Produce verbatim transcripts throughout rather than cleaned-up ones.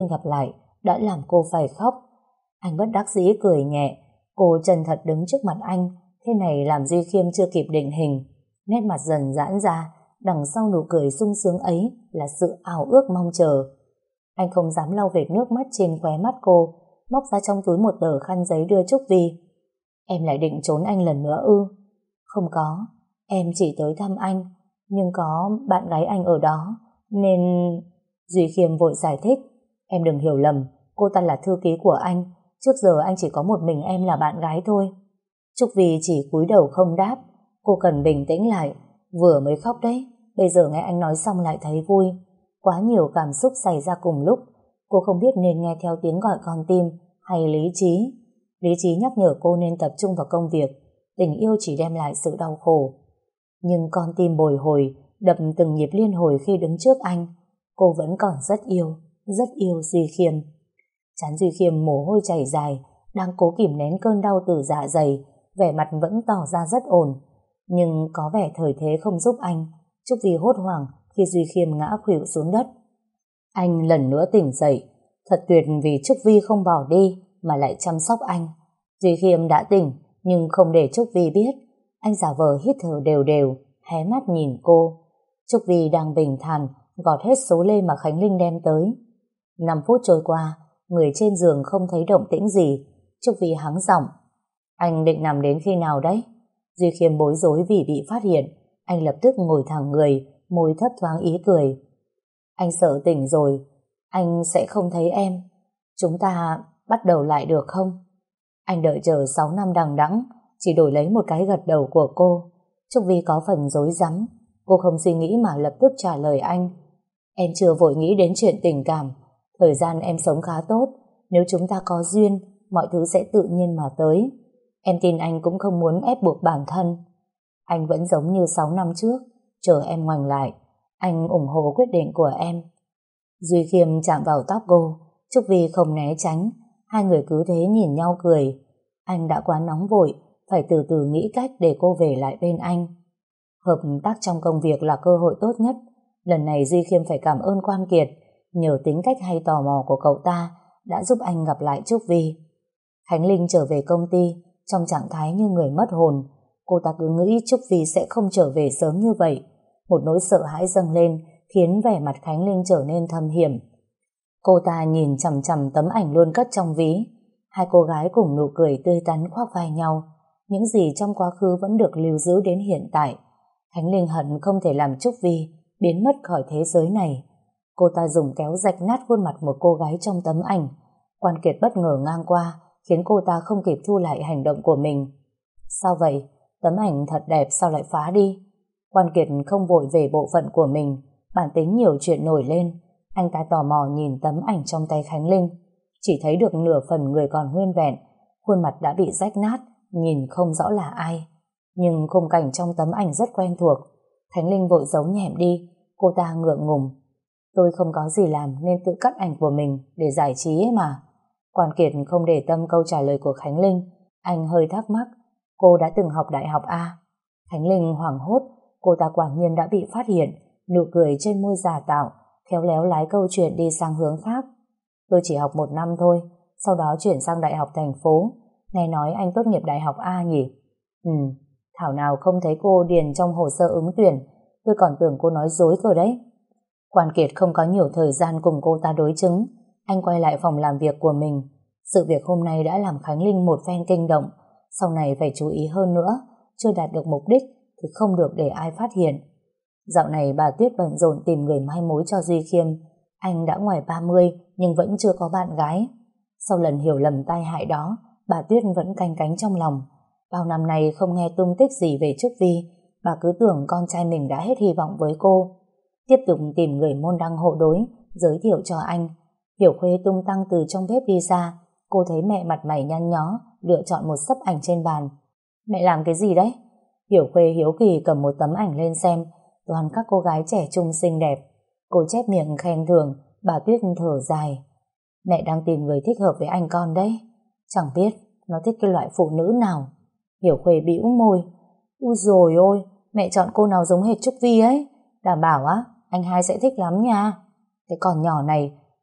gặp lại đã làm cô phải khóc. Anh bất đắc dĩ cười nhẹ. Cô chân thật đứng trước mặt anh, thế này làm Duy Khiêm chưa kịp định hình. Nét mặt dần giãn ra, đằng sau nụ cười sung sướng ấy là sự ảo ước mong chờ. Anh không dám lau vệt nước mắt trên khóe mắt cô, móc ra trong túi một tờ khăn giấy đưa Trúc Vi. Em lại định trốn anh lần nữa ư? Không có, em chỉ tới thăm anh, nhưng có bạn gái anh ở đó, nên... Duy Khiêm vội giải thích. Em đừng hiểu lầm, cô ta là thư ký của anh, trước giờ anh chỉ có một mình em là bạn gái thôi. Trúc Vi chỉ cúi đầu không đáp. Cô cần bình tĩnh lại, vừa mới khóc đấy, bây giờ nghe anh nói xong lại thấy vui. Quá nhiều cảm xúc xảy ra cùng lúc, cô không biết nên nghe theo tiếng gọi con tim hay lý trí. Lý trí nhắc nhở cô nên tập trung vào công việc, tình yêu chỉ đem lại sự đau khổ. Nhưng con tim bồi hồi, đập từng nhịp liên hồi khi đứng trước anh. Cô vẫn còn rất yêu, rất yêu Duy Khiêm. Trán Duy Khiêm mồ hôi chảy dài, đang cố kìm nén cơn đau từ dạ dày, vẻ mặt vẫn tỏ ra rất ổn. Nhưng có vẻ thời thế không giúp anh. Trúc Vi hốt hoảng khi Duy Khiêm ngã khuỵu xuống đất. Anh lần nữa tỉnh dậy. Thật tuyệt vì Trúc Vi không bỏ đi mà lại chăm sóc anh. Duy Khiêm đã tỉnh, nhưng không để Trúc Vi biết. Anh giả vờ hít thở đều đều, hé mắt nhìn cô. Trúc Vi đang bình thản gọt hết số lê mà Khánh Linh đem tới. Năm phút trôi qua, người trên giường không thấy động tĩnh gì. Trúc Vi hắng giọng. Anh định nằm đến khi nào đấy? Duy Khiêm bối rối vì bị phát hiện. Anh lập tức ngồi thẳng người, môi thấp thoáng ý cười. Anh sợ tỉnh rồi, anh sẽ không thấy em. Chúng ta bắt đầu lại được không? Anh đợi chờ sáu năm đằng đẵng, chỉ đổi lấy một cái gật đầu của cô. Trúc Vi có phần rối rắm. Cô không suy nghĩ mà lập tức trả lời anh. Em chưa vội nghĩ đến chuyện tình cảm. Thời gian em sống khá tốt. Nếu chúng ta có duyên, mọi thứ sẽ tự nhiên mà tới. Em tin anh cũng không muốn ép buộc bản thân. Anh vẫn giống như sáu năm trước, chờ em ngoảnh lại. Anh ủng hộ quyết định của em. Duy Khiêm chạm vào tóc cô. Trúc Vi không né tránh. Hai người cứ thế nhìn nhau cười. Anh đã quá nóng vội, phải từ từ nghĩ cách để cô về lại bên anh. Hợp tác trong công việc là cơ hội tốt nhất. Lần này Duy Khiêm phải cảm ơn Quan Kiệt, nhờ tính cách hay tò mò của cậu ta đã giúp anh gặp lại Trúc Vi. Khánh Linh trở về công ty trong trạng thái như người mất hồn. Cô ta cứ nghĩ Trúc Vi sẽ không trở về sớm như vậy. Một nỗi sợ hãi dâng lên khiến vẻ mặt Khánh Linh trở nên thâm hiểm. Cô ta nhìn chằm chằm tấm ảnh luôn cất trong ví. Hai cô gái cùng nụ cười tươi tắn khoác vai nhau. Những gì trong quá khứ vẫn được lưu giữ đến hiện tại. Khánh Linh hận không thể làm Trúc Vi biến mất khỏi thế giới này. Cô ta dùng kéo rạch nát khuôn mặt một cô gái trong tấm ảnh. Quan Kiệt bất ngờ ngang qua khiến cô ta không kịp thu lại hành động của mình. Sao vậy? Tấm ảnh thật đẹp sao lại phá đi? Quan Kiệt không vội về bộ phận của mình, bản tính nhiều chuyện nổi lên. Anh ta tò mò nhìn tấm ảnh trong tay Khánh Linh, chỉ thấy được nửa phần người còn nguyên vẹn, khuôn mặt đã bị rách nát, nhìn không rõ là ai. Nhưng khung cảnh trong tấm ảnh rất quen thuộc. Khánh Linh vội giấu nhẹm đi. Cô ta ngượng ngùng. Tôi không có gì làm nên tự cắt ảnh của mình để giải trí ấy mà. Quan Kiệt không để tâm câu trả lời của Khánh Linh. Anh hơi thắc mắc. Cô đã từng học đại học à? Khánh Linh hoảng hốt. Cô ta quả nhiên đã bị phát hiện. Nụ cười trên môi giả tạo khéo léo lái câu chuyện đi sang hướng khác. Tôi chỉ học một năm thôi, sau đó chuyển sang đại học thành phố. Nghe nói anh tốt nghiệp đại học A nhỉ? Ừ, thảo nào không thấy cô điền trong hồ sơ ứng tuyển. Tôi còn tưởng cô nói dối cơ đấy. Quan Kiệt không có nhiều thời gian cùng cô ta đối chứng. Anh quay lại phòng làm việc của mình. Sự việc hôm nay đã làm Khánh Linh một phen kinh động. Sau này phải chú ý hơn nữa. Chưa đạt được mục đích thì không được để ai phát hiện. Dạo này bà Tuyết bận rộn tìm người mai mối cho Duy Khiêm. Anh đã ngoài ba mươi nhưng vẫn chưa có bạn gái. Sau lần hiểu lầm tai hại đó, bà Tuyết vẫn canh cánh trong lòng. Bao năm nay không nghe tung tích gì về Trúc Vi, bà cứ tưởng con trai mình đã hết hy vọng với cô. Tiếp tục tìm người môn đăng hộ đối, giới thiệu cho anh. Hiểu Khuê tung tăng từ trong bếp đi ra. Cô thấy mẹ mặt mày nhăn nhó, lựa chọn một sấp ảnh trên bàn. Mẹ làm cái gì đấy? Hiểu Khuê hiếu kỳ cầm một tấm ảnh lên xem. Toàn các cô gái trẻ trung xinh đẹp. Cô chép miệng khen thưởng. Bà Tuyết thở dài. Mẹ đang tìm người thích hợp với anh con đấy. Chẳng biết nó thích cái loại phụ nữ nào. Hiểu Khuê bĩu môi. Ui dồi ôi, mẹ chọn cô nào giống hệt Trúc Vi ấy. Đảm bảo á, anh hai sẽ thích lắm nha. Cái con nhỏ này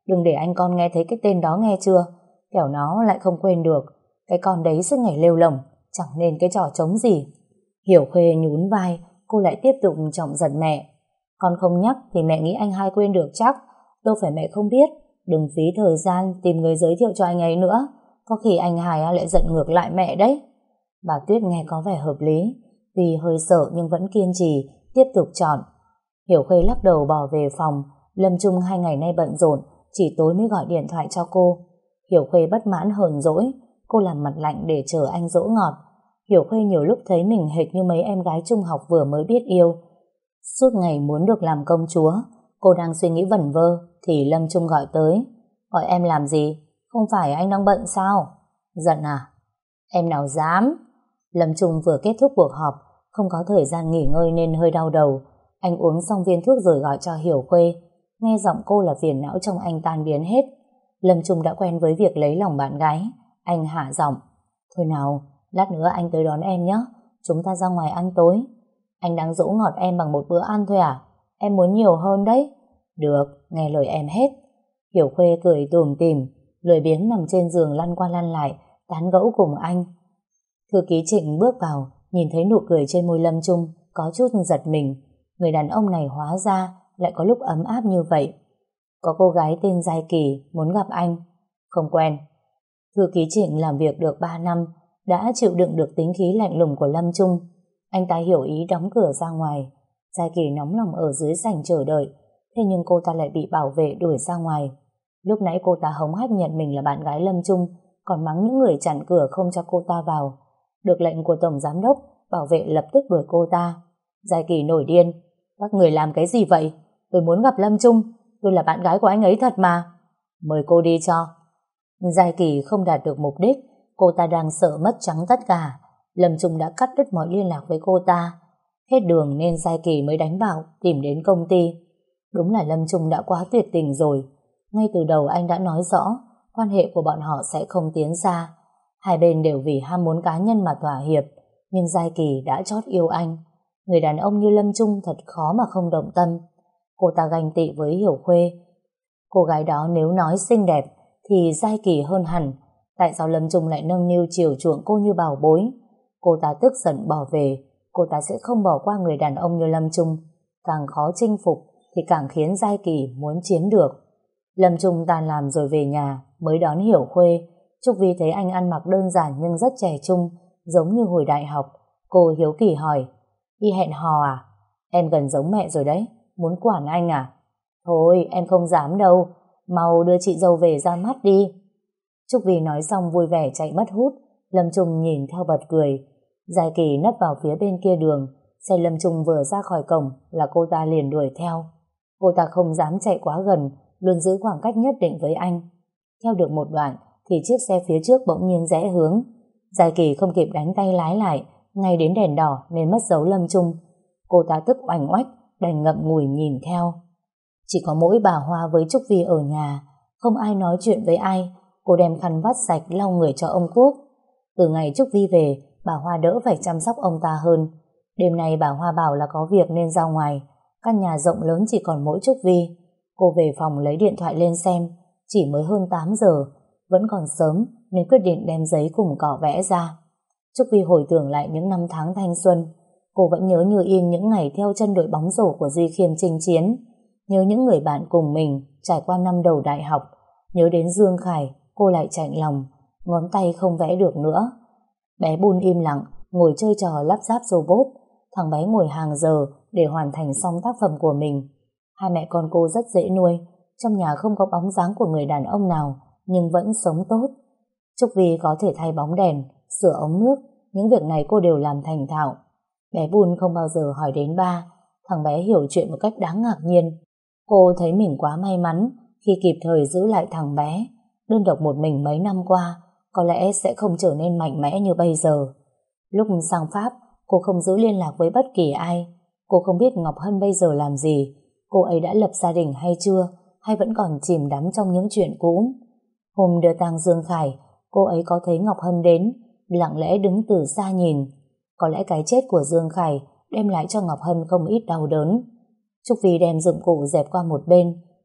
Đừng để anh con nghe thấy cái tên đó nghe chưa? Kẻo nó lại không quên được. Cái con đấy suốt ngày lêu lồng, chẳng nên cái trò trống gì. Hiểu Khuê nhún vai, cô lại tiếp tục chọc giận mẹ. Con không nhắc thì mẹ nghĩ anh hai quên được chắc. Đâu phải mẹ không biết. Đừng phí thời gian tìm người giới thiệu cho anh ấy nữa. Có khi anh hai lại giận ngược lại mẹ đấy. Bà Tuyết nghe có vẻ hợp lý, vì hơi sợ nhưng vẫn kiên trì tiếp tục chọn. Hiểu Khuê lắc đầu bỏ về phòng. Lâm Trung hai ngày nay bận rộn, chỉ tối mới gọi điện thoại cho cô. Hiểu Khuê bất mãn hờn dỗi. Cô làm mặt lạnh để chờ anh dỗ ngọt. Hiểu Khuê nhiều lúc thấy mình hệt như mấy em gái trung học vừa mới biết yêu, suốt ngày muốn được làm công chúa. Cô đang suy nghĩ vẩn vơ thì Lâm Trung gọi tới. Gọi em làm gì? Không phải anh đang bận sao? Giận à? Em nào dám. Lâm Trung vừa kết thúc cuộc họp, không có thời gian nghỉ ngơi nên hơi đau đầu. Anh uống xong viên thuốc rồi gọi cho Hiểu Khuê. Nghe giọng cô là phiền não trong anh tan biến hết. Lâm Trung đã quen với việc lấy lòng bạn gái. Anh hạ giọng. Thôi nào, lát nữa anh tới đón em nhé. Chúng ta ra ngoài ăn tối. Anh đang dỗ ngọt em bằng một bữa ăn thôi à? Em muốn nhiều hơn đấy. Được, nghe lời em hết. Hiểu Khuê cười tủm tỉm, lười biếng nằm trên giường lăn qua lăn lại, tán gẫu cùng anh. Thư ký Trịnh bước vào, nhìn thấy nụ cười trên môi Lâm Trung, có chút giật mình. Người đàn ông này hóa ra lại có lúc ấm áp như vậy. Có cô gái tên Giai Kỳ muốn gặp anh. Không quen. Thư ký Trịnh làm việc được ba năm, đã chịu đựng được tính khí lạnh lùng của Lâm Trung. Anh ta hiểu ý đóng cửa ra ngoài. Giai Kỳ nóng lòng ở dưới sảnh chờ đợi, thế nhưng cô ta lại bị bảo vệ đuổi ra ngoài. Lúc nãy cô ta hống hách nhận mình là bạn gái Lâm Trung, còn mắng những người chặn cửa không cho cô ta vào. Được lệnh của tổng giám đốc, bảo vệ lập tức đuổi cô ta. Giai Kỳ nổi điên. Các người làm cái gì vậy? Tôi muốn gặp Lâm Trung. Tôi là bạn gái của anh ấy thật mà. Mời cô đi cho. Giai Kỳ không đạt được mục đích. Cô ta đang sợ mất trắng tất cả. Lâm Trung đã cắt đứt mọi liên lạc với cô ta. Hết đường nên Giai Kỳ mới đánh bảo tìm đến công ty. Đúng là Lâm Trung đã quá tuyệt tình rồi. Ngay từ đầu anh đã nói rõ quan hệ của bọn họ sẽ không tiến xa. Hai bên đều vì ham muốn cá nhân mà thỏa hiệp. Nhưng Giai Kỳ đã chót yêu anh. Người đàn ông như Lâm Trung thật khó mà không động tâm. Cô ta ganh tị với Hiểu Khuê. Cô gái đó nếu nói xinh đẹp thì Giai Kỳ hơn hẳn. Tại sao Lâm Trung lại nâng niu chiều chuộng cô như bảo bối? Cô ta tức giận bỏ về. Cô ta sẽ không bỏ qua người đàn ông như Lâm Trung. Càng khó chinh phục thì càng khiến Giai Kỳ muốn chiếm được. Lâm Trung tan làm rồi về nhà mới đón Hiểu Khuê. Trúc Vi thấy anh ăn mặc đơn giản nhưng rất trẻ trung, giống như hồi đại học. Cô hiếu kỳ hỏi, đi hẹn hò à? Em gần giống mẹ rồi đấy, muốn quản anh à? Thôi em không dám đâu, mau đưa chị dâu về ra mắt đi. Trúc Vi nói xong vui vẻ chạy mất hút. Lâm Trung nhìn theo bật cười. Giai Kỳ nấp vào phía bên kia đường. Xe Lâm Trung vừa ra khỏi cổng là cô ta liền đuổi theo. Cô ta không dám chạy quá gần, luôn giữ khoảng cách nhất định với anh. Theo được một đoạn thì chiếc xe phía trước bỗng nhiên rẽ hướng. Giai Kỳ không kịp đánh tay lái lại, ngay đến đèn đỏ nên mất dấu Lâm Trung. Cô ta tức oành oách, đành ngậm ngùi nhìn theo. Chỉ có mỗi bà Hoa với Trúc Vi ở nhà, không ai nói chuyện với ai. Cô đem khăn vắt sạch lau người cho ông Quốc. Từ ngày Trúc Vi về, bà Hoa đỡ phải chăm sóc ông ta hơn. Đêm nay bà Hoa bảo là có việc nên ra ngoài. Căn nhà rộng lớn chỉ còn mỗi Trúc Vi. Cô về phòng lấy điện thoại lên xem. Chỉ mới hơn tám giờ, vẫn còn sớm nên quyết định đem giấy cùng cỏ vẽ ra. Trúc Vi hồi tưởng lại những năm tháng thanh xuân. Cô vẫn nhớ như in những ngày theo chân đội bóng rổ của Duy Khiêm chinh chiến. Nhớ những người bạn cùng mình trải qua năm đầu đại học. Nhớ đến Dương Khải, cô lại chạnh lòng, ngón tay không vẽ được nữa. Bé Bun im lặng, ngồi chơi trò lắp ráp robot. Thằng bé ngồi hàng giờ để hoàn thành xong tác phẩm của mình. Hai mẹ con cô rất dễ nuôi. Trong nhà không có bóng dáng của người đàn ông nào, nhưng vẫn sống tốt. Trúc Vi có thể thay bóng đèn, sửa ống nước, những việc này cô đều làm thành thạo. Bé Bun không bao giờ hỏi đến ba. Thằng bé hiểu chuyện một cách đáng ngạc nhiên. Cô thấy mình quá may mắn khi kịp thời giữ lại thằng bé. Đơn độc một mình mấy năm qua, có lẽ sẽ không trở nên mạnh mẽ như bây giờ. Lúc sang Pháp, cô không giữ liên lạc với bất kỳ ai. Cô không biết Ngọc Hân bây giờ làm gì. Cô ấy đã lập gia đình hay chưa, hay vẫn còn chìm đắm trong những chuyện cũ. Hôm đưa tang Dương Khải, cô ấy có thấy Ngọc Hân đến, lặng lẽ đứng từ xa nhìn. Có lẽ cái chết của Dương Khải đem lại cho Ngọc Hân không ít đau đớn. Trúc Vi đem dụng cụ dẹp qua một bên,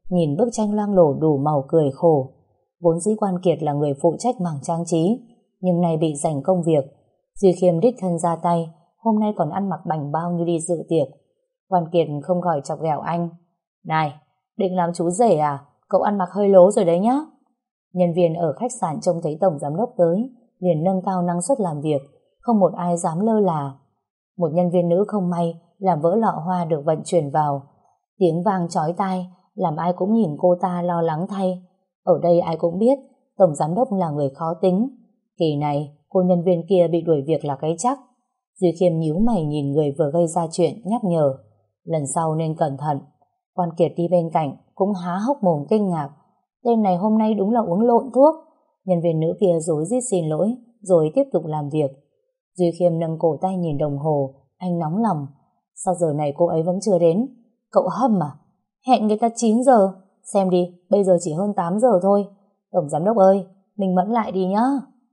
nhìn bức tranh loang lổ đủ màu cười khổ. Vốn dĩ Quan Kiệt là người phụ trách mảng trang trí, nhưng nay bị giành công việc. Duy Khiêm đích thân ra tay, hôm nay còn ăn mặc bảnh bao như đi dự tiệc. Quan Kiệt không khỏi chọc ghẹo anh. Này, định làm chú rể à? Cậu ăn mặc hơi lố rồi đấy nhá. Nhân viên ở khách sạn trông thấy tổng giám đốc tới, liền nâng cao năng suất làm việc, không một ai dám lơ là. Một nhân viên nữ không may làm vỡ lọ hoa được vận chuyển vào. Tiếng vang chói tai, làm ai cũng nhìn cô ta lo lắng thay. Ở đây ai cũng biết, tổng giám đốc là người khó tính. Kỳ này, cô nhân viên kia bị đuổi việc là cái chắc. Duy Khiêm nhíu mày nhìn người vừa gây ra chuyện, nhắc nhở. Lần sau nên cẩn thận. Quan Kiệt đi bên cạnh, cũng há hốc mồm kinh ngạc. Tên này hôm nay đúng là uống lộn thuốc. Nhân viên nữ kia rối rít xin lỗi, rồi tiếp tục làm việc. Duy Khiêm nâng cổ tay nhìn đồng hồ, anh nóng lòng. Sao giờ này cô ấy vẫn chưa đến? Cậu hâm à? Hẹn người ta chín giờ. Xem đi, bây giờ chỉ hơn tám giờ thôi. Tổng giám đốc ơi, mình mẫn lại đi nhá.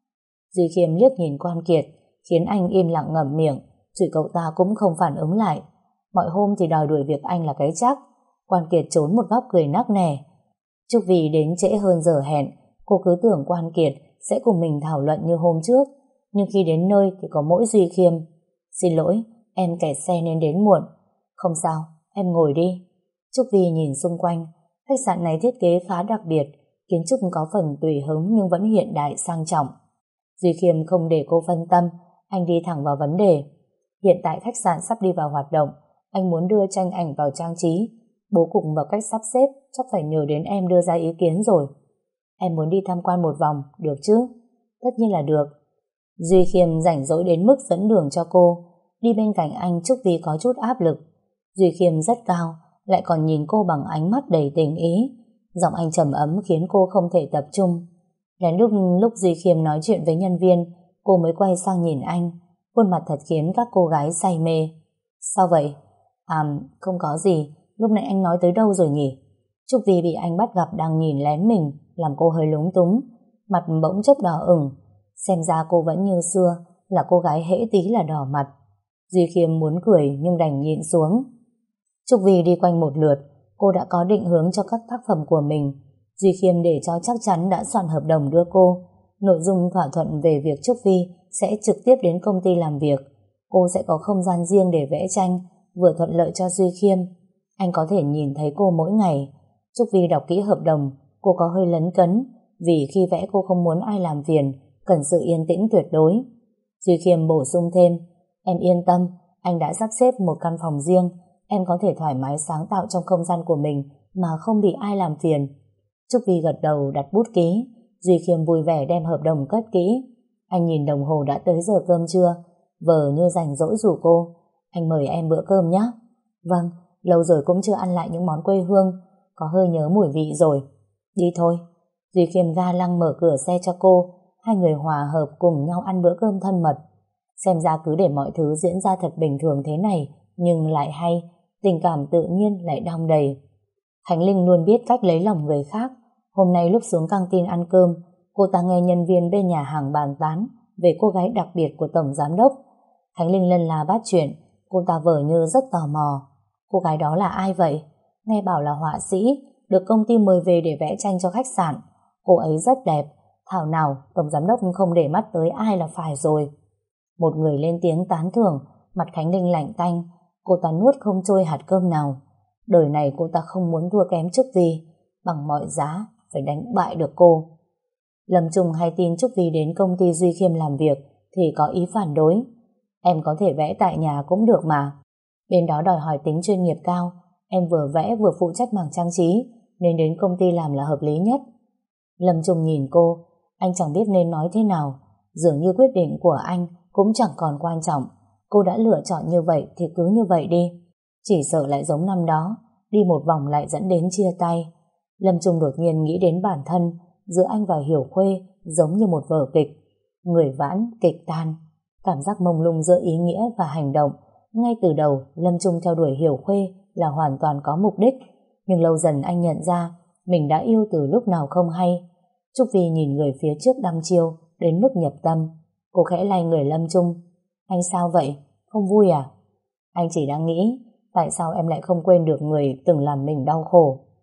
Duy Khiêm liếc nhìn Quan Kiệt, khiến anh im lặng ngậm miệng, chửi cậu ta cũng không phản ứng lại. Mọi hôm thì đòi đuổi việc anh là cái chắc. Quan Kiệt trốn một góc cười nắc nẻ. Trúc Vì đến trễ hơn giờ hẹn, cô cứ tưởng Quan Kiệt sẽ cùng mình thảo luận như hôm trước, nhưng khi đến nơi thì có mỗi Duy Khiêm. Xin lỗi, em kẹt xe nên đến muộn. Không sao, em ngồi đi. Trúc Vi nhìn xung quanh, khách sạn này thiết kế khá đặc biệt, kiến trúc có phần tùy hứng nhưng vẫn hiện đại sang trọng. Duy Khiêm không để cô phân tâm, anh đi thẳng vào vấn đề. Hiện tại khách sạn sắp đi vào hoạt động, anh muốn đưa tranh ảnh vào trang trí, bố cục và cách sắp xếp chắc phải nhờ đến em đưa ra ý kiến rồi. Em muốn đi tham quan một vòng, được chứ? Tất nhiên là được. Duy Khiêm rảnh rỗi đến mức dẫn đường cho cô. Đi bên cạnh anh Trúc Vi có chút áp lực. Duy Khiêm rất cao, lại còn nhìn cô bằng ánh mắt đầy tình ý. Giọng anh trầm ấm khiến cô không thể tập trung. Đến lúc lúc Duy Khiêm nói chuyện với nhân viên, cô mới quay sang nhìn anh. Khuôn mặt thật khiến các cô gái say mê. Sao vậy? À, không có gì. Lúc nãy anh nói tới đâu rồi nhỉ? Trúc Vi bị anh bắt gặp đang nhìn lén mình, làm cô hơi lúng túng, mặt bỗng chốc đỏ ửng. Xem ra cô vẫn như xưa, là cô gái hễ tí là đỏ mặt. Duy Khiêm muốn cười nhưng đành nhịn xuống. Trúc Vi đi quanh một lượt, cô đã có định hướng cho các tác phẩm của mình. Duy Khiêm để cho chắc chắn đã soạn hợp đồng đưa cô. Nội dung thỏa thuận về việc Trúc Vi sẽ trực tiếp đến công ty làm việc. Cô sẽ có không gian riêng để vẽ tranh, vừa thuận lợi cho Duy Khiêm. Anh có thể nhìn thấy cô mỗi ngày. Trúc Vi đọc kỹ hợp đồng, cô có hơi lấn cấn, vì khi vẽ cô không muốn ai làm phiền, cần sự yên tĩnh tuyệt đối. Duy Khiêm bổ sung thêm, em yên tâm, anh đã sắp xếp một căn phòng riêng, em có thể thoải mái sáng tạo trong không gian của mình mà không bị ai làm phiền. Trúc Vi gật đầu đặt bút ký. Duy Khiêm vui vẻ đem hợp đồng cất kỹ. Anh nhìn đồng hồ đã tới giờ cơm trưa, vờ như rảnh rỗi rủ cô, anh mời em bữa cơm nhé. Vâng, lâu rồi cũng chưa ăn lại những món quê hương, có hơi nhớ mùi vị rồi. Đi thôi. Duy Khiêm ga lăng mở cửa xe cho cô. Hai người hòa hợp cùng nhau ăn bữa cơm thân mật. Xem ra cứ để mọi thứ diễn ra thật bình thường thế này, nhưng lại hay, tình cảm tự nhiên lại đong đầy. Khánh Linh luôn biết cách lấy lòng người khác. Hôm nay lúc xuống căng tin ăn cơm, cô ta nghe nhân viên bên nhà hàng bàn tán về cô gái đặc biệt của tổng giám đốc. Khánh Linh lân la bắt chuyện, cô ta vờ như rất tò mò. Cô gái đó là ai vậy? Nghe bảo là họa sĩ, được công ty mời về để vẽ tranh cho khách sạn. Cô ấy rất đẹp, thảo nào tổng giám đốc không để mắt tới ai là phải rồi. Một người lên tiếng tán thưởng, mặt Khánh Linh lạnh tanh, cô ta nuốt không trôi hạt cơm nào. Đời này cô ta không muốn thua kém Trúc Vi, bằng mọi giá phải đánh bại được cô. Lâm Trung hay tin Trúc Vi đến công ty Duy Khiêm làm việc thì có ý phản đối. Em có thể vẽ tại nhà cũng được mà. Bên đó đòi hỏi tính chuyên nghiệp cao, em vừa vẽ vừa phụ trách mảng trang trí, nên đến công ty làm là hợp lý nhất. Lâm Trung nhìn cô, anh chẳng biết nên nói thế nào. Dường như quyết định của anh cũng chẳng còn quan trọng. Cô đã lựa chọn như vậy thì cứ như vậy đi. Chỉ sợ lại giống năm đó, đi một vòng lại dẫn đến chia tay. Lâm Trung đột nhiên nghĩ đến bản thân, giữa anh và Hiểu Khuê giống như một vở kịch. Người vãn, kịch tan. Cảm giác mông lung giữa ý nghĩa và hành động. Ngay từ đầu, Lâm Trung theo đuổi Hiểu Khuê là hoàn toàn có mục đích. Nhưng lâu dần anh nhận ra mình đã yêu từ lúc nào không hay. Trúc Vi nhìn người phía trước đăm chiêu đến mức nhập tâm. Cô khẽ lay người Lâm Trung. Anh sao vậy? Không vui à? Anh chỉ đang nghĩ tại sao em lại không quên được người từng làm mình đau khổ.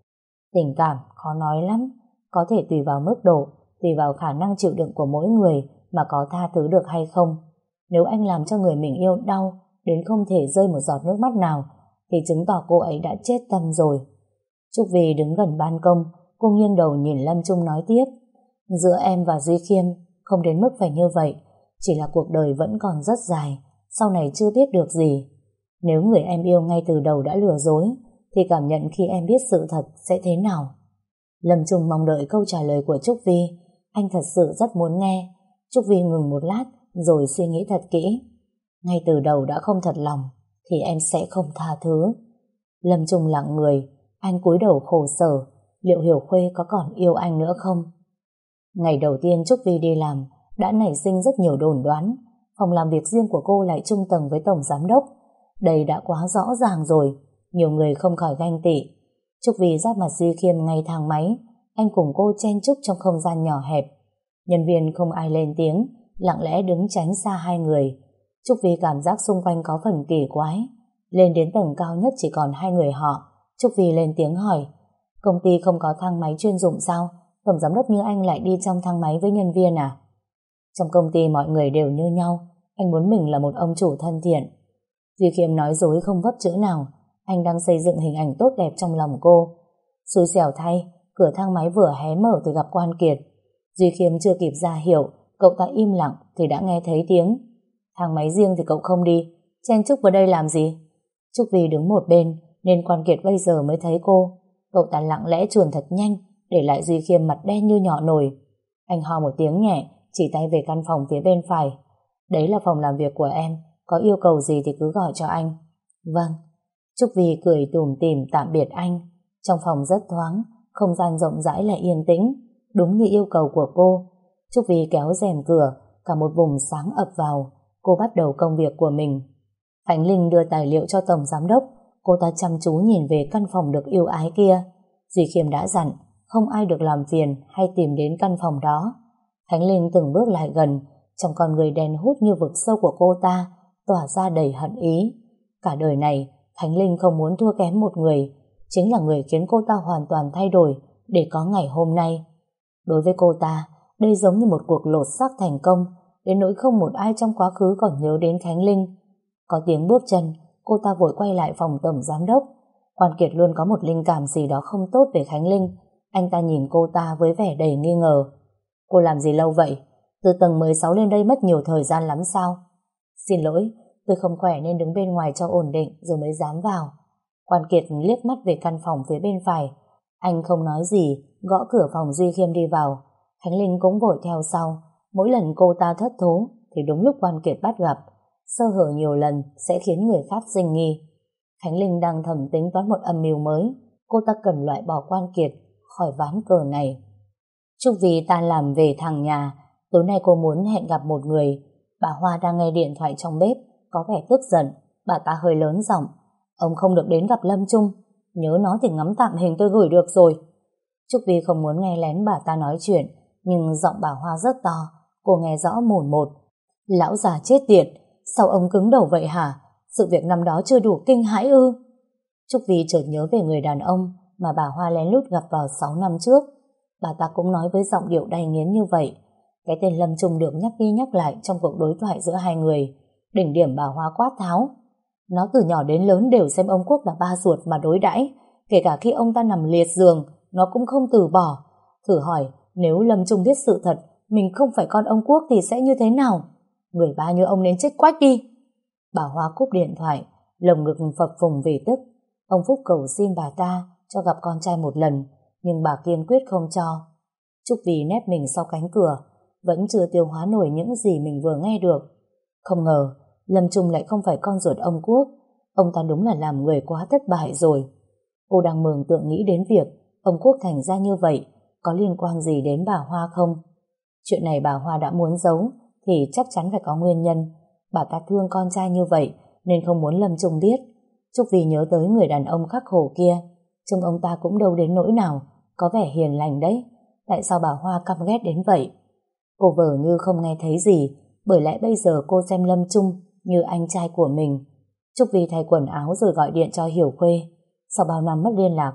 Tình cảm khó nói lắm, có thể tùy vào mức độ, tùy vào khả năng chịu đựng của mỗi người mà có tha thứ được hay không. Nếu anh làm cho người mình yêu đau đến không thể rơi một giọt nước mắt nào thì chứng tỏ cô ấy đã chết tâm rồi. Trúc Vy đứng gần ban công, cô nghiêng đầu nhìn Lâm Trung nói tiếp. Giữa em và Duy Khiêm không đến mức phải như vậy, chỉ là cuộc đời vẫn còn rất dài, sau này chưa biết được gì. Nếu người em yêu ngay từ đầu đã lừa dối thì cảm nhận khi em biết sự thật sẽ thế nào? Lâm Trung mong đợi câu trả lời của Trúc Vy. Anh thật sự rất muốn nghe. Trúc Vy ngừng một lát rồi suy nghĩ thật kỹ. Ngay từ đầu đã không thật lòng thì em sẽ không tha thứ. Lâm Trung lặng người, anh cúi đầu khổ sở. Liệu Hiểu Khuê có còn yêu anh nữa không? Ngày đầu tiên Trúc Vy đi làm đã nảy sinh rất nhiều đồn đoán. Phòng làm việc riêng của cô lại chung tầng với tổng giám đốc. Đây đã quá rõ ràng rồi. Nhiều người không khỏi ganh tị. Trúc Vy giáp mặt Duy Khiêm ngay thang máy. Anh cùng cô chen chúc trong không gian nhỏ hẹp. Nhân viên không ai lên tiếng, lặng lẽ đứng tránh xa hai người. Trúc Vy cảm giác xung quanh có phần kỳ quái. Lên đến tầng cao nhất chỉ còn hai người họ. Trúc Vy lên tiếng hỏi, công ty không có thang máy chuyên dụng sao? Tổng giám đốc như anh lại đi trong thang máy với nhân viên à? Trong công ty mọi người đều như nhau, anh muốn mình là một ông chủ thân thiện. Duy Khiêm nói dối không vấp chữ nào. Anh đang xây dựng hình ảnh tốt đẹp trong lòng cô. Xui xẻo thay, cửa thang máy vừa hé mở thì gặp Quan Kiệt. Duy Khiêm chưa kịp ra hiệu, cậu ta im lặng thì đã nghe thấy tiếng. Thang máy riêng thì cậu không đi, chen chúc vào đây làm gì? Trúc Vy đứng một bên nên Quan Kiệt bây giờ mới thấy cô. Cậu ta lặng lẽ chuồn thật nhanh, để lại Duy Khiêm mặt đen như nhọ nồi. Anh ho một tiếng nhẹ, chỉ tay về căn phòng phía bên phải. Đấy là phòng làm việc của em, có yêu cầu gì thì cứ gọi cho anh. Vâng. Trúc Vy cười tủm tỉm tạm biệt anh. Trong phòng rất thoáng, không gian rộng rãi lại yên tĩnh, đúng như yêu cầu của cô. Trúc Vy kéo rèm cửa, cả một vùng sáng ập vào. Cô bắt đầu công việc của mình. Khánh Linh đưa tài liệu cho tổng giám đốc. Cô ta chăm chú nhìn về căn phòng được yêu ái kia. Duy Khiêm đã dặn không ai được làm phiền hay tìm đến căn phòng đó. Khánh Linh từng bước lại gần, trong con người đen hút như vực sâu của cô ta tỏa ra đầy hận ý. Cả đời này Khánh Linh không muốn thua kém một người, chính là người khiến cô ta hoàn toàn thay đổi để có ngày hôm nay. Đối với cô ta, đây giống như một cuộc lột xác thành công, đến nỗi không một ai trong quá khứ còn nhớ đến Khánh Linh. Có tiếng bước chân, cô ta vội quay lại phòng tổng giám đốc. Quan Kiệt luôn có một linh cảm gì đó không tốt về Khánh Linh. Anh ta nhìn cô ta với vẻ đầy nghi ngờ. Cô làm gì lâu vậy? Từ tầng mười sáu lên đây mất nhiều thời gian lắm sao? Xin lỗi, tôi không khỏe nên đứng bên ngoài cho ổn định rồi mới dám vào. Quan Kiệt liếc mắt về căn phòng phía bên phải. Anh không nói gì, gõ cửa phòng Duy Khiêm đi vào. Khánh Linh cũng vội theo sau. Mỗi lần cô ta thất thố thì đúng lúc Quan Kiệt bắt gặp. Sơ hở nhiều lần sẽ khiến người khác sinh nghi. Khánh Linh đang thầm tính toán một âm mưu mới. Cô ta cần loại bỏ Quan Kiệt khỏi ván cờ này. Trúc Vy tan làm về thẳng nhà. Tối nay cô muốn hẹn gặp một người. Bà Hoa đang nghe điện thoại trong bếp, có vẻ tức giận. Bà ta hơi lớn giọng. Ông không được đến gặp Lâm Trung. Nhớ nó thì ngắm tạm hình tôi gửi được rồi. Trúc Vy không muốn nghe lén bà ta nói chuyện, nhưng giọng bà Hoa rất to. Cô nghe rõ mồn một. Lão già chết tiệt, sao ông cứng đầu vậy hả? Sự việc năm đó chưa đủ kinh hãi ư? Trúc Vy chợt nhớ về người đàn ông mà bà Hoa lén lút gặp vào sáu năm trước. Bà ta cũng nói với giọng điệu đay nghiến như vậy. Cái tên Lâm Trung được nhắc đi nhắc lại trong cuộc đối thoại giữa hai người. Đỉnh điểm bà Hoa quát tháo. Nó từ nhỏ đến lớn đều xem ông Quốc là ba ruột mà đối đãi. Kể cả khi ông ta nằm liệt giường, nó cũng không từ bỏ. Thử hỏi, nếu Lâm Trung biết sự thật, mình không phải con ông Quốc thì sẽ như thế nào? Người ba như ông nên chết quách đi. Bà Hoa cúp điện thoại, lồng ngực phập phồng vì tức. Ông Phúc cầu xin bà ta cho gặp con trai một lần, nhưng bà kiên quyết không cho. Trúc Vy nép mình sau cánh cửa, vẫn chưa tiêu hóa nổi những gì mình vừa nghe được. Không ngờ Lâm Trung lại không phải con ruột ông Quốc. Ông ta đúng là làm người quá thất bại rồi. Cô đang mường tượng nghĩ đến việc ông Quốc thành ra như vậy có liên quan gì đến bà Hoa không? Chuyện này bà Hoa đã muốn giấu thì chắc chắn phải có nguyên nhân. Bà ta thương con trai như vậy nên không muốn Lâm Trung biết. Trúc Vy nhớ tới người đàn ông khắc khổ kia. Trông ông ta cũng đâu đến nỗi nào, có vẻ hiền lành đấy. Tại sao bà Hoa căm ghét đến vậy? Cô vờ như không nghe thấy gì, bởi lẽ bây giờ cô xem Lâm Trung như anh trai của mình. Trúc Vy thay quần áo rồi gọi điện cho Hiểu Khuê. Sau bao năm mất liên lạc,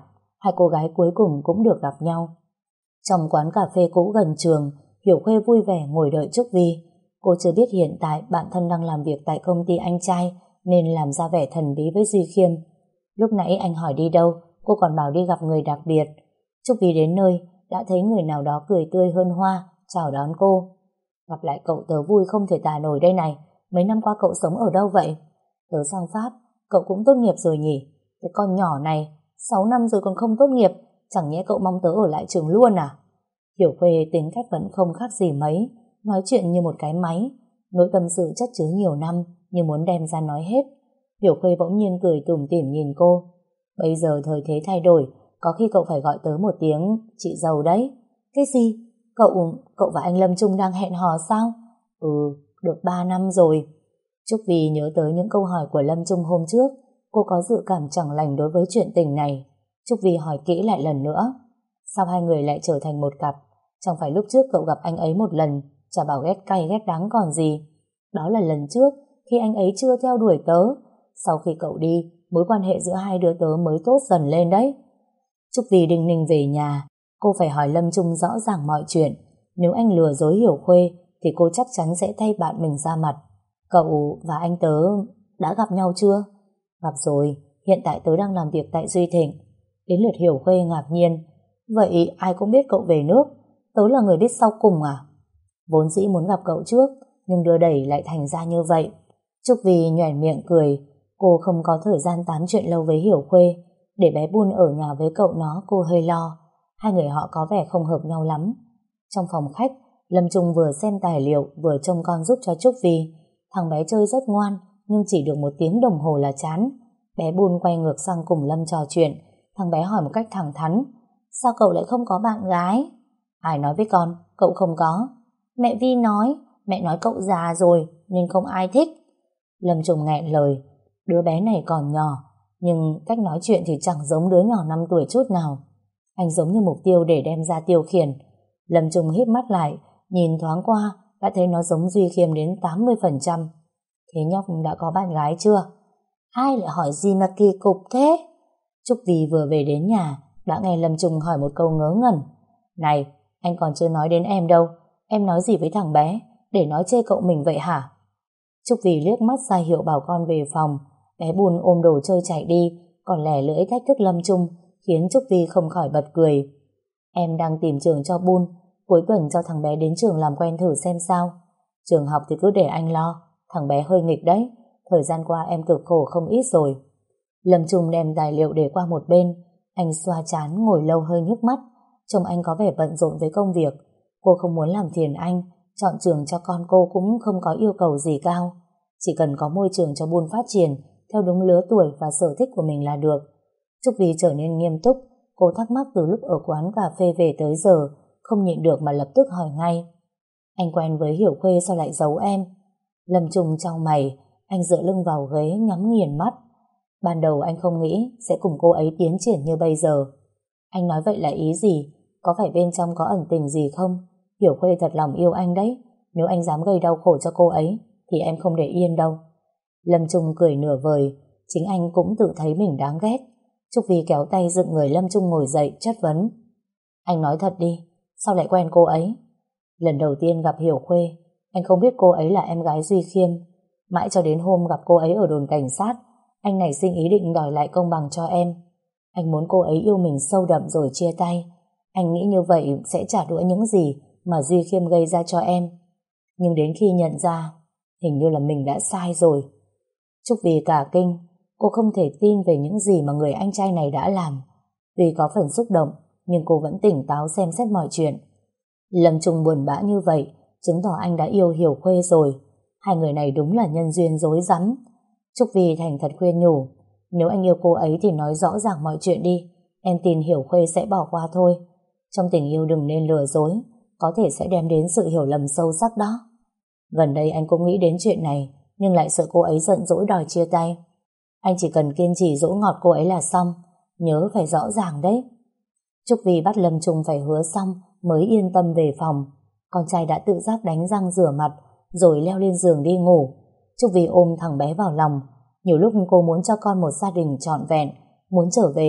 Hai cô gái cuối cùng cũng được gặp nhau. Trong quán cà phê cũ gần trường, Hiểu Khuê vui vẻ ngồi đợi Trúc Vi. Cô chưa biết hiện tại bạn thân đang làm việc tại công ty anh trai nên làm ra vẻ thần bí với Duy Khiêm. Lúc nãy anh hỏi đi đâu, cô còn bảo đi gặp người đặc biệt. Trúc Vi đến nơi đã thấy người nào đó cười tươi hơn hoa chào đón cô. Gặp lại cậu tớ vui không thể tả nổi đây này. Mấy năm qua cậu sống ở đâu vậy? Tớ sang Pháp. Cậu cũng tốt nghiệp rồi nhỉ? Cái con nhỏ này sáu năm rồi còn không tốt nghiệp, chẳng nhẽ cậu mong tớ ở lại trường luôn à? Hiểu Khuê tính cách vẫn không khác gì mấy, nói chuyện như một cái máy, nỗi tâm sự chất chứa nhiều năm như muốn đem ra nói hết. Hiểu Khuê bỗng nhiên cười tủm tỉm nhìn cô. Bây giờ thời thế thay đổi, có khi cậu phải gọi tớ một tiếng chị dâu đấy. Cái gì? Cậu, cậu và anh Lâm Trung đang hẹn hò sao? Ừ, được ba năm rồi. Trúc Vi nhớ tới những câu hỏi của Lâm Trung hôm trước, cô có dự cảm chẳng lành đối với chuyện tình này. Trúc Vi hỏi kỹ lại lần nữa. Sao hai người lại trở thành một cặp? Chẳng phải lúc trước cậu gặp anh ấy một lần, chả bảo ghét cay ghét đắng còn gì. Đó là lần trước, khi anh ấy chưa theo đuổi tớ. Sau khi cậu đi, mối quan hệ giữa hai đứa tớ mới tốt dần lên đấy. Trúc Vi đinh ninh về nhà, cô phải hỏi Lâm Trung rõ ràng mọi chuyện. Nếu anh lừa dối Hiểu Khuê, thì cô chắc chắn sẽ thay bạn mình ra mặt. Cậu và anh tớ đã gặp nhau chưa? Gặp rồi, hiện tại tớ đang làm việc tại Duy Thịnh. Đến lượt Hiểu Khuê ngạc nhiên. Vậy ai cũng biết cậu về nước, tớ là người biết sau cùng à? Vốn dĩ muốn gặp cậu trước, nhưng đưa đẩy lại thành ra như vậy. Trúc Vi nhoẻn miệng cười. Cô không có thời gian tám chuyện lâu với Hiểu Khuê. Để bé Bun ở nhà với cậu nó cô hơi lo. Hai người họ có vẻ không hợp nhau lắm. Trong phòng khách, Lâm Trung vừa xem tài liệu vừa trông con giúp cho Trúc Vi. Thằng bé chơi rất ngoan, nhưng chỉ được một tiếng đồng hồ là chán. Bé Bun quay ngược sang cùng Lâm trò chuyện. Thằng bé hỏi một cách thẳng thắn. Sao cậu lại không có bạn gái? Ai nói với con, cậu không có? Mẹ Vi nói, mẹ nói cậu già rồi nên không ai thích. Lâm Trung nghẹn lời. Đứa bé này còn nhỏ, nhưng cách nói chuyện thì chẳng giống đứa nhỏ năm tuổi chút nào. Anh giống như mục tiêu để đem ra tiêu khiển. Lâm Trung híp mắt lại, nhìn thoáng qua đã thấy nó giống Duy Khiêm đến tám mươi phần trăm. Thế nhóc đã có bạn gái chưa? Ai lại hỏi gì mà kỳ cục thế? Trúc Vi vừa về đến nhà đã nghe Lâm Trung hỏi một câu ngớ ngẩn. Này, anh còn chưa nói đến em đâu. Em nói gì với thằng bé để nói chê cậu mình vậy hả? Trúc Vi liếc mắt ra hiệu bảo con về phòng. Bé Bun ôm đồ chơi chạy đi, còn lẻ lưỡi thách thức Lâm Trung, khiến Trúc Vi không khỏi bật cười. Em đang tìm trường cho Bun, cuối tuần cho thằng bé đến trường làm quen thử xem sao. Trường học thì cứ để anh lo, thằng bé hơi nghịch đấy, thời gian qua em cực khổ không ít rồi. Lâm Trung đem tài liệu để qua một bên, anh xoa trán ngồi lâu hơi nhức mắt, trông anh có vẻ bận rộn với công việc. Cô không muốn làm phiền anh, chọn trường cho con cô cũng không có yêu cầu gì cao, chỉ cần có môi trường cho Bun phát triển theo đúng lứa tuổi và sở thích của mình là được. Trúc Vi trở nên nghiêm túc, cô thắc mắc từ lúc ở quán cà phê về tới giờ, không nhịn được mà lập tức hỏi ngay. Anh quen với Hiểu Khuê sao lại giấu em? Lâm Trung chau mày, anh dựa lưng vào ghế nhắm nghiền mắt. Ban đầu anh không nghĩ sẽ cùng cô ấy tiến triển như bây giờ. Anh nói vậy là ý gì? Có phải bên trong có ẩn tình gì không? Hiểu Khuê thật lòng yêu anh đấy, nếu anh dám gây đau khổ cho cô ấy thì em không để yên đâu. Lâm Trung cười nửa vời, chính anh cũng tự thấy mình đáng ghét. Trúc Vi kéo tay dựng người Lâm Trung ngồi dậy chất vấn. Anh nói thật đi, sao lại quen cô ấy? Lần đầu tiên gặp Hiểu Khuê, anh không biết cô ấy là em gái Duy Khiêm. Mãi cho đến hôm gặp cô ấy ở đồn cảnh sát, anh nảy sinh ý định đòi lại công bằng cho em. Anh muốn cô ấy yêu mình sâu đậm rồi chia tay. Anh nghĩ như vậy sẽ trả đũa những gì mà Duy Khiêm gây ra cho em. Nhưng đến khi nhận ra, hình như là mình đã sai rồi. Trúc Vi cả kinh, cô không thể tin về những gì mà người anh trai này đã làm. Tuy có phần xúc động, nhưng cô vẫn tỉnh táo xem xét mọi chuyện. Lâm Trung buồn bã như vậy, chứng tỏ anh đã yêu Hiểu Khuê rồi. Hai người này đúng là nhân duyên rối rắm. Trúc Vi thành thật khuyên nhủ, nếu anh yêu cô ấy thì nói rõ ràng mọi chuyện đi. Em tin Hiểu Khuê sẽ bỏ qua thôi. Trong tình yêu đừng nên lừa dối, có thể sẽ đem đến sự hiểu lầm sâu sắc đó. Gần đây anh cũng nghĩ đến chuyện này, nhưng lại sợ cô ấy giận dỗi đòi chia tay. Anh chỉ cần kiên trì dỗ ngọt cô ấy là xong, nhớ phải rõ ràng đấy. Trúc Vi bắt Lâm Trung phải hứa xong mới yên tâm về phòng. Con trai đã tự giác đánh răng rửa mặt rồi leo lên giường đi ngủ. Trúc Vi ôm thằng bé vào lòng. Nhiều lúc cô muốn cho con một gia đình trọn vẹn, muốn trở về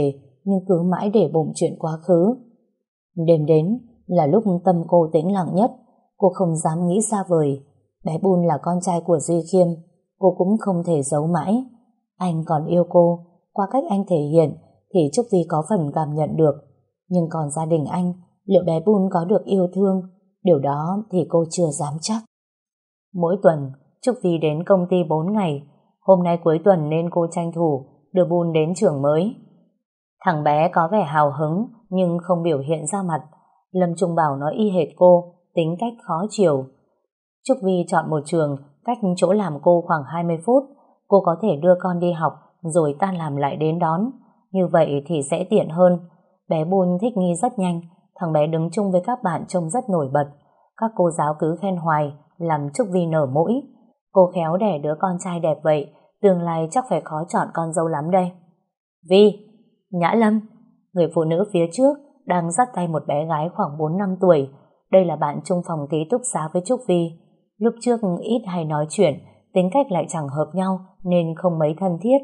nhưng cứ mãi để bụng chuyện quá khứ. Đêm đến là lúc tâm cô tĩnh lặng nhất. Cô không dám nghĩ xa vời. Bé Bun là con trai của Duy Khiêm, cô cũng không thể giấu mãi. Anh còn yêu cô. Qua cách anh thể hiện thì Trúc Vi có phần cảm nhận được. Nhưng còn gia đình anh, liệu bé Bun có được yêu thương? Điều đó thì cô chưa dám chắc. Mỗi tuần Trúc Vi đến công ty bốn ngày. Hôm nay cuối tuần nên cô tranh thủ đưa Bun đến trường mới. Thằng bé có vẻ hào hứng nhưng không biểu hiện ra mặt. Lâm Trung bảo nó y hệt cô, tính cách khó chiều. Trúc Vi chọn một trường cách chỗ làm cô khoảng hai mươi phút. Cô có thể đưa con đi học rồi tan làm lại đến đón. Như vậy thì sẽ tiện hơn. Bé Bun thích nghi rất nhanh. Thằng bé đứng chung với các bạn trông rất nổi bật. Các cô giáo cứ khen hoài, làm Trúc Vi nở mũi. Cô khéo đẻ đứa con trai đẹp vậy, tương lai chắc phải khó chọn con dâu lắm đây. Vi, Nhã Lâm, người phụ nữ phía trước đang dắt tay một bé gái khoảng bốn năm tuổi. Đây là bạn chung phòng ký túc xá với Trúc Vi. Lúc trước ít hay nói chuyện, tính cách lại chẳng hợp nhau nên không mấy thân thiết.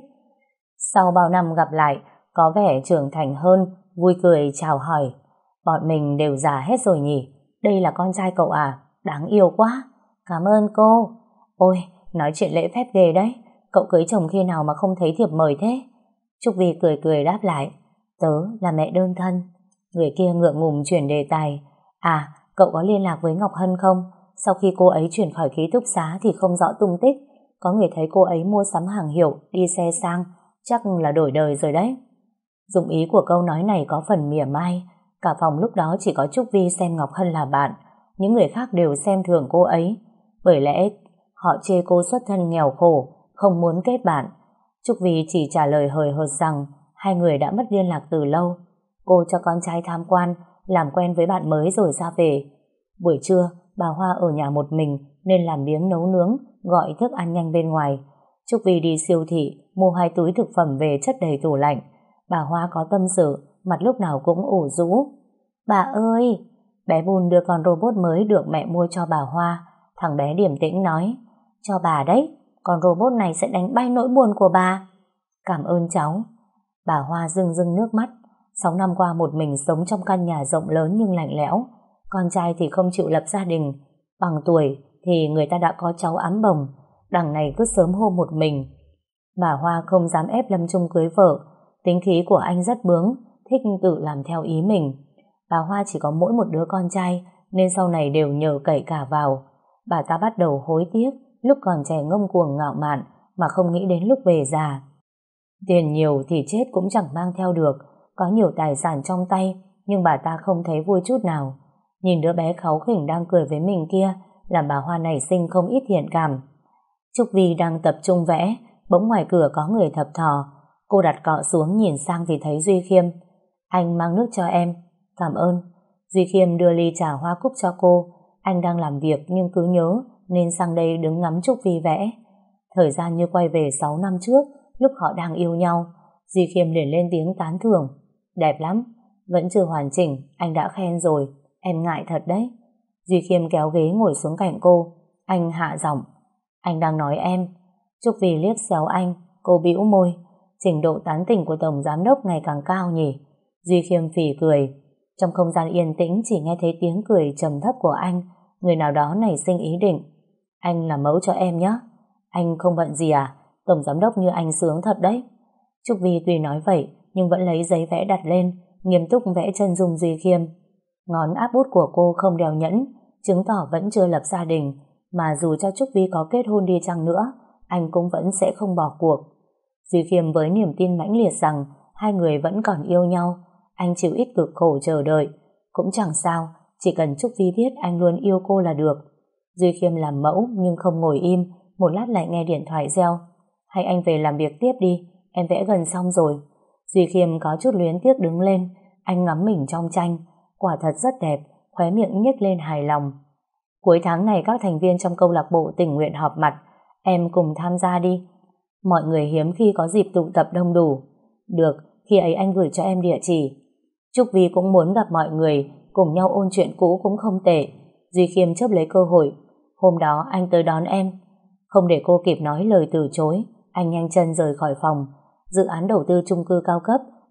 Sau bao năm gặp lại, có vẻ trưởng thành hơn, vui cười chào hỏi. Bọn mình đều già hết rồi nhỉ? Đây là con trai cậu à? Đáng yêu quá. Cảm ơn cô. Ôi, nói chuyện lễ phép ghê đấy. Cậu cưới chồng khi nào mà không thấy thiệp mời thế? Trúc Vi cười cười đáp lại. Tớ là mẹ đơn thân. Người kia ngượng ngùng chuyển đề tài. À, cậu có liên lạc với Ngọc Hân không? Sau khi cô ấy chuyển khỏi ký túc xá thì không rõ tung tích. Có người thấy cô ấy mua sắm hàng hiệu, đi xe sang. Chắc là đổi đời rồi đấy. Dụng ý của câu nói này có phần mỉa mai. Cả phòng lúc đó chỉ có Trúc Vi xem Ngọc Hân là bạn. Những người khác đều xem thường cô ấy. Bởi lẽ họ chê cô xuất thân nghèo khổ, không muốn kết bạn. Trúc Vi chỉ trả lời hời hợt rằng hai người đã mất liên lạc từ lâu. Cô cho con trai tham quan, làm quen với bạn mới rồi ra về. Buổi trưa, bà Hoa ở nhà một mình nên làm biếng nấu nướng, gọi thức ăn nhanh bên ngoài. Trúc Vi đi siêu thị, mua hai túi thực phẩm về chất đầy tủ lạnh. Bà Hoa có tâm sự, mặt lúc nào cũng ủ rũ. Bà ơi! Bé Bun đưa con robot mới được mẹ mua cho bà Hoa. Thằng bé điềm tĩnh nói, cho bà đấy, con robot này sẽ đánh bay nỗi buồn của bà. Cảm ơn cháu. Bà Hoa rưng rưng nước mắt. Sáu năm qua một mình sống trong căn nhà rộng lớn nhưng lạnh lẽo. Con trai thì không chịu lập gia đình. Bằng tuổi thì người ta đã có cháu ẵm bồng. Đằng này cứ sớm hôm một mình. Bà Hoa không dám ép Lâm Trung cưới vợ. Tính khí của anh rất bướng, thích tự làm theo ý mình. Bà Hoa chỉ có mỗi một đứa con trai nên sau này đều nhờ cậy cả vào. Bà ta bắt đầu hối tiếc lúc còn trẻ ngông cuồng ngạo mạn mà không nghĩ đến lúc về già. Tiền nhiều thì chết cũng chẳng mang theo được. Có nhiều tài sản trong tay nhưng bà ta không thấy vui chút nào. Nhìn đứa bé kháu khỉnh đang cười với mình kia làm bà Hoa nảy sinh không ít thiện cảm. Trúc Vi đang tập trung vẽ, bỗng ngoài cửa có người thập thò. Cô đặt cọ xuống nhìn sang thì thấy Duy Khiêm. Anh mang nước cho em. Cảm ơn. Duy Khiêm đưa ly trà hoa cúc cho cô. Anh đang làm việc nhưng cứ nhớ nên sang đây đứng ngắm Trúc Vi vẽ. Thời gian như quay về sáu năm trước, lúc họ đang yêu nhau. Duy Khiêm liền lên tiếng tán thưởng. Đẹp lắm. Vẫn chưa hoàn chỉnh, anh đã khen rồi. Em ngại thật đấy. Duy Khiêm kéo ghế ngồi xuống cạnh cô. Anh hạ giọng. Anh đang nói em. Trúc Vi liếc xéo anh. Cô bĩu môi. Trình độ tán tỉnh của Tổng Giám Đốc ngày càng cao nhỉ. Duy Khiêm phì cười. Trong không gian yên tĩnh chỉ nghe thấy tiếng cười trầm thấp của anh. Người nào đó nảy sinh ý định. Anh làm mẫu cho em nhé. Anh không bận gì à? Tổng Giám Đốc như anh sướng thật đấy. Trúc Vi tuy nói vậy nhưng vẫn lấy giấy vẽ đặt lên, nghiêm túc vẽ chân dung Duy Khiêm. Ngón áp bút của cô không đeo nhẫn, chứng tỏ vẫn chưa lập gia đình, mà dù cho Trúc Vi có kết hôn đi chăng nữa, anh cũng vẫn sẽ không bỏ cuộc. Duy Khiêm với niềm tin mãnh liệt rằng hai người vẫn còn yêu nhau, anh chịu ít cực khổ chờ đợi. Cũng chẳng sao, chỉ cần Trúc Vi biết anh luôn yêu cô là được. Duy Khiêm làm mẫu nhưng không ngồi im, một lát lại nghe điện thoại reo. Hay anh về làm việc tiếp đi, em vẽ gần xong rồi. Duy Khiêm có chút luyến tiếc đứng lên, anh ngắm mình trong tranh, quả thật rất đẹp, khóe miệng nhếch lên hài lòng. Cuối tháng này các thành viên trong câu lạc bộ tình nguyện họp mặt, em cùng tham gia đi. Mọi người hiếm khi có dịp tụ tập đông đủ. Được, khi ấy anh gửi cho em địa chỉ. Trúc Vi cũng muốn gặp mọi người, cùng nhau ôn chuyện cũ cũng không tệ. Duy Khiêm chớp lấy cơ hội. Hôm đó anh tới đón em. Không để cô kịp nói lời từ chối, anh nhanh chân rời khỏi phòng. Dự án đầu tư chung cư cao cấp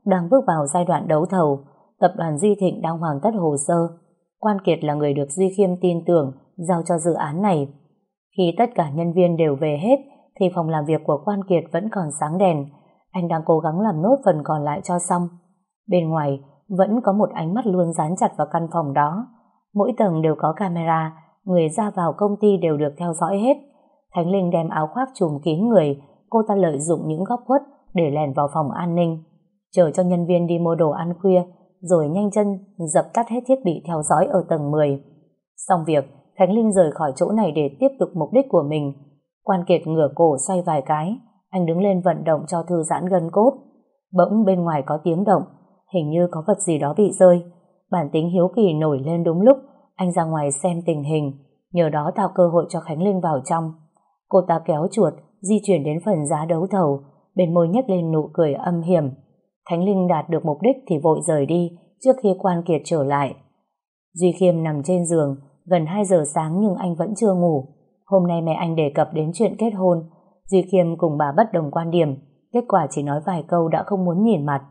đang bước vào giai đoạn đấu thầu. Tập đoàn Duy Thịnh đang hoàn tất hồ sơ. Quan Kiệt là người được Duy Khiêm tin tưởng giao cho dự án này. Khi tất cả nhân viên đều về hết thì phòng làm việc của Quan Kiệt vẫn còn sáng đèn. Anh đang cố gắng làm nốt phần còn lại cho xong. Bên ngoài vẫn có một ánh mắt luôn dán chặt vào căn phòng đó. Mỗi tầng đều có camera, người ra vào công ty đều được theo dõi hết. Khánh Linh đem áo khoác trùm kín người, cô ta lợi dụng những góc khuất để lèn vào phòng an ninh, chờ cho nhân viên đi mua đồ ăn khuya, rồi nhanh chân dập tắt hết thiết bị theo dõi ở tầng mười. Xong việc, Khánh Linh rời khỏi chỗ này để tiếp tục mục đích của mình. Quan Kiệt ngửa cổ xoay vài cái, anh đứng lên vận động cho thư giãn gân cốt. Bỗng bên ngoài có tiếng động, hình như có vật gì đó bị rơi. Bản tính hiếu kỳ nổi lên đúng lúc, anh ra ngoài xem tình hình, nhờ đó tạo cơ hội cho Khánh Linh vào trong. Cô ta kéo chuột, di chuyển đến phần giá đấu thầu, bên môi nhếch lên nụ cười âm hiểm. Khánh Linh đạt được mục đích thì vội rời đi, trước khi Quan Kiệt trở lại. Duy Khiêm nằm trên giường, gần hai giờ sáng nhưng anh vẫn chưa ngủ. Hôm nay mẹ anh đề cập đến chuyện kết hôn. Duy Khiêm cùng bà bất đồng quan điểm, kết quả chỉ nói vài câu đã không muốn nhìn mặt.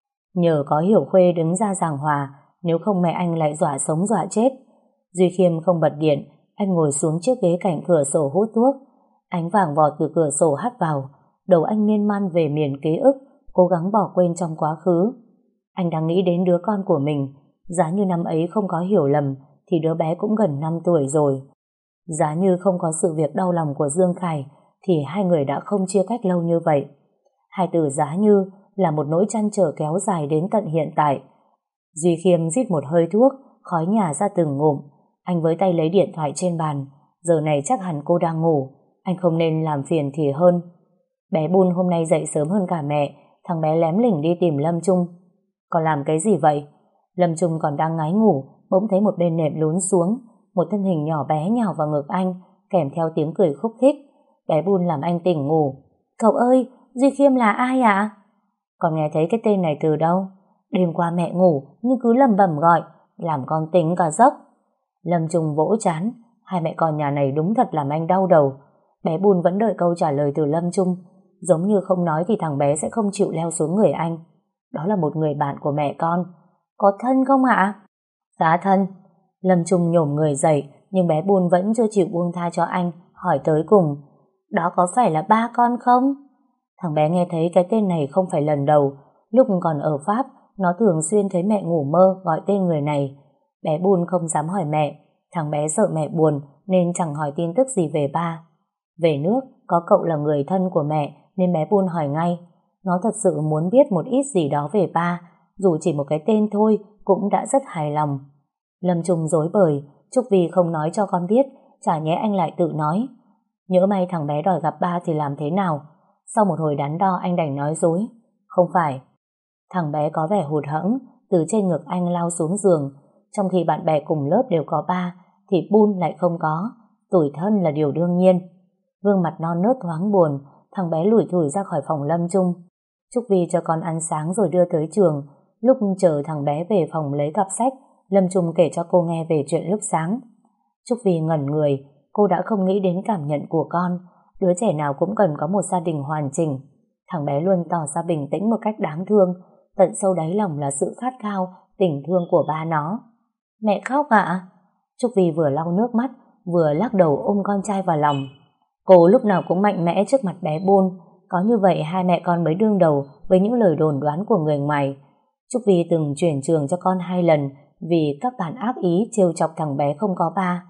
Nhờ có Hiểu Khuê đứng ra giảng hòa, nếu không mẹ anh lại dọa sống dọa chết. Duy Khiêm không bật điện, anh ngồi xuống chiếc ghế cạnh cửa sổ hút thuốc. Ánh vàng vọt từ cửa sổ hắt vào, đầu anh miên man về miền ký ức, cố gắng bỏ quên trong quá khứ. Anh đang nghĩ đến đứa con của mình, giá như năm ấy không có hiểu lầm thì đứa bé cũng gần năm tuổi rồi. Giá như không có sự việc đau lòng của Dương Khải thì hai người đã không chia cách lâu như vậy. Hai từ giá như là một nỗi trăn trở kéo dài đến tận hiện tại. Duy Khiêm rít một hơi thuốc, khói nhả ra từng ngụm. Anh với tay lấy điện thoại trên bàn. Giờ này chắc hẳn cô đang ngủ, anh không nên làm phiền thì hơn. Bé Bun hôm nay dậy sớm hơn cả mẹ, thằng bé lém lỉnh đi tìm Lâm Trung. Còn làm cái gì vậy? Lâm Trung còn đang ngái ngủ, bỗng thấy một bên nệm lún xuống, một thân hình nhỏ bé nhào vào ngực anh, kèm theo tiếng cười khúc khích. Bé Bun làm anh tỉnh ngủ. Cậu ơi, Duy Khiêm là ai ạ? Còn nghe thấy cái tên này từ đâu? Đêm qua mẹ ngủ nhưng cứ lầm bầm gọi, làm con tính cả giấc. Lâm Trung vỗ chán, hai mẹ con nhà này đúng thật làm anh đau đầu. Bé Bun vẫn đợi câu trả lời từ Lâm Trung, giống như không nói thì thằng bé sẽ không chịu leo xuống người anh. Đó là một người bạn của mẹ con. Có thân không ạ? Khá thân. Lâm Trung nhổm người dậy, nhưng bé Bun vẫn chưa chịu buông tha cho anh, hỏi tới cùng. Đó có phải là ba con không? Thằng bé nghe thấy cái tên này không phải lần đầu. Lúc còn ở Pháp, nó thường xuyên thấy mẹ ngủ mơ gọi tên người này. Bé Bun không dám hỏi mẹ. Thằng bé sợ mẹ buồn nên chẳng hỏi tin tức gì về ba. Về nước, có cậu là người thân của mẹ nên bé Bun hỏi ngay. Nó thật sự muốn biết một ít gì đó về ba, dù chỉ một cái tên thôi cũng đã rất hài lòng. Lâm Trung dối bời, Trúc Vi không nói cho con biết, chả nhẽ anh lại tự nói. Nhỡ may thằng bé đòi gặp ba thì làm thế nào? Sau một hồi đắn đo anh đành nói dối. Không phải. Thằng bé có vẻ hụt hẫng, từ trên ngực anh lao xuống giường. Trong khi bạn bè cùng lớp đều có ba, thì Bun lại không có. Tủi thân là điều đương nhiên. Gương mặt non nớt thoáng buồn, thằng bé lủi thủi ra khỏi phòng Lâm Trung. Trúc Vi cho con ăn sáng rồi đưa tới trường. Lúc chờ thằng bé về phòng lấy cặp sách, Lâm Trung kể cho cô nghe về chuyện lúc sáng. Trúc Vi ngẩn người, cô đã không nghĩ đến cảm nhận của con. Đứa trẻ nào cũng cần có một gia đình hoàn chỉnh. Thằng bé luôn tỏ ra bình tĩnh một cách đáng thương, tận sâu đáy lòng là sự khát khao, tình thương của ba nó. Mẹ khóc ạ? À? Trúc Vi vừa lau nước mắt, vừa lắc đầu ôm con trai vào lòng. Cô lúc nào cũng mạnh mẽ trước mặt bé Bun, có như vậy hai mẹ con mới đương đầu với những lời đồn đoán của người ngoài. Trúc Vi từng chuyển trường cho con hai lần vì các bạn ác ý trêu chọc thằng bé không có ba.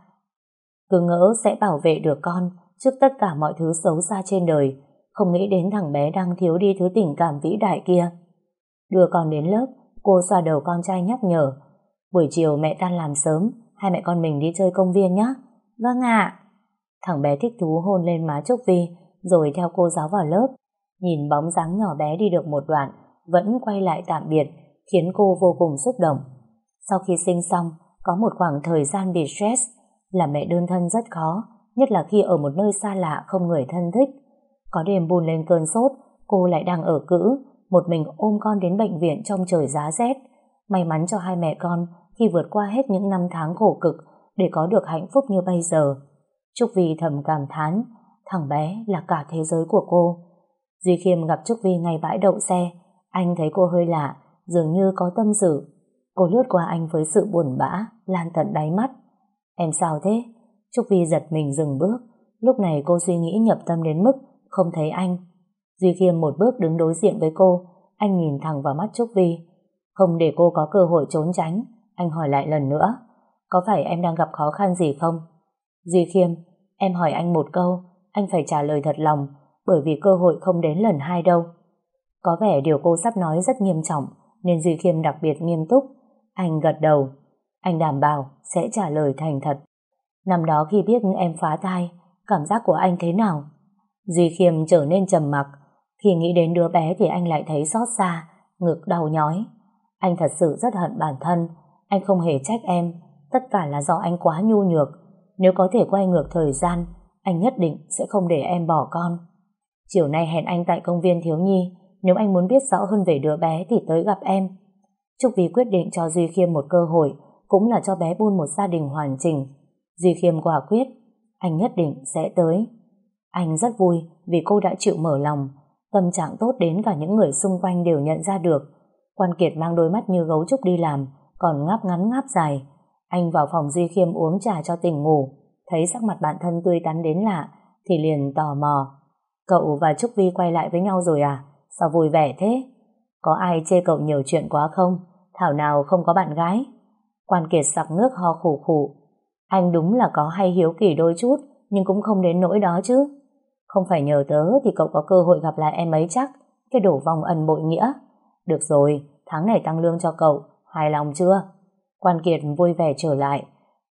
Cứ ngỡ sẽ bảo vệ được con trước tất cả mọi thứ xấu xa trên đời, không nghĩ đến thằng bé đang thiếu đi thứ tình cảm vĩ đại kia. Đưa con đến lớp, cô xoa đầu con trai nhắc nhở. Buổi chiều mẹ tan làm sớm, hai mẹ con mình đi chơi công viên nhé. Vâng ạ. Thằng bé thích thú hôn lên má Trúc Vi, rồi theo cô giáo vào lớp. Nhìn bóng dáng nhỏ bé đi được một đoạn, vẫn quay lại tạm biệt, khiến cô vô cùng xúc động. Sau khi sinh xong, có một khoảng thời gian bị stress, làm mẹ đơn thân rất khó, nhất là khi ở một nơi xa lạ không người thân thích. Có đêm Bun lên cơn sốt, cô lại đang ở cữ, một mình ôm con đến bệnh viện trong trời giá rét. May mắn cho hai mẹ con khi vượt qua hết những năm tháng khổ cực để có được hạnh phúc như bây giờ. Trúc Vi thầm cảm thán, thằng bé là cả thế giới của cô. Duy Khiêm gặp Trúc Vi ngay bãi đậu xe, Anh thấy cô hơi lạ, dường như có tâm sự. Cô lướt qua anh với sự buồn bã, lan tận đáy mắt. Em sao thế? Trúc Vi giật mình dừng bước. Lúc này cô suy nghĩ nhập tâm đến mức không thấy anh. Duy Khiêm một bước đứng đối diện với cô. Anh nhìn thẳng vào mắt Trúc Vi. Không để cô có cơ hội trốn tránh, anh hỏi lại lần nữa. Có phải em đang gặp khó khăn gì không? Duy Khiêm, em hỏi anh một câu, anh phải trả lời thật lòng, bởi vì cơ hội không đến lần hai đâu. Có vẻ điều cô sắp nói rất nghiêm trọng, nên Duy Khiêm đặc biệt nghiêm túc. Anh gật đầu. Anh đảm bảo sẽ trả lời thành thật. Năm đó khi biết em phá thai, cảm giác của anh thế nào? Duy Khiêm trở nên trầm mặc. Khi nghĩ đến đứa bé thì anh lại thấy xót xa, ngực đau nhói. Anh thật sự rất hận bản thân. Anh không hề trách em. Tất cả là do anh quá nhu nhược. Nếu có thể quay ngược thời gian, anh nhất định sẽ không để em bỏ con. Chiều nay hẹn anh tại công viên thiếu nhi. Nếu anh muốn biết rõ hơn về đứa bé thì tới gặp em. Trúc Vi quyết định cho Duy Khiêm một cơ hội, cũng là cho bé Bun một gia đình hoàn chỉnh. Duy Khiêm quả quyết, anh nhất định sẽ tới. Anh rất vui vì cô đã chịu mở lòng. Tâm trạng tốt đến cả những người xung quanh đều nhận ra được. Quan Kiệt mang đôi mắt như gấu trúc đi làm, còn ngáp ngắn ngáp dài. Anh vào phòng Duy Khiêm uống trà cho tỉnh ngủ, thấy sắc mặt bạn thân tươi tắn đến lạ thì liền tò mò. Cậu và Trúc Vi quay lại với nhau rồi à? Sao vui vẻ thế? Có ai chê cậu nhiều chuyện quá không? Thảo nào không có bạn gái? Quan Kiệt sặc nước ho khủ khủ. Anh đúng là có hay hiếu kỳ đôi chút, nhưng cũng không đến nỗi đó chứ. Không phải nhờ tớ thì cậu có cơ hội gặp lại em ấy chắc. Cái đổ vong ân bội nghĩa. Được rồi, tháng này tăng lương cho cậu, hài lòng chưa? Quan Kiệt vui vẻ trở lại,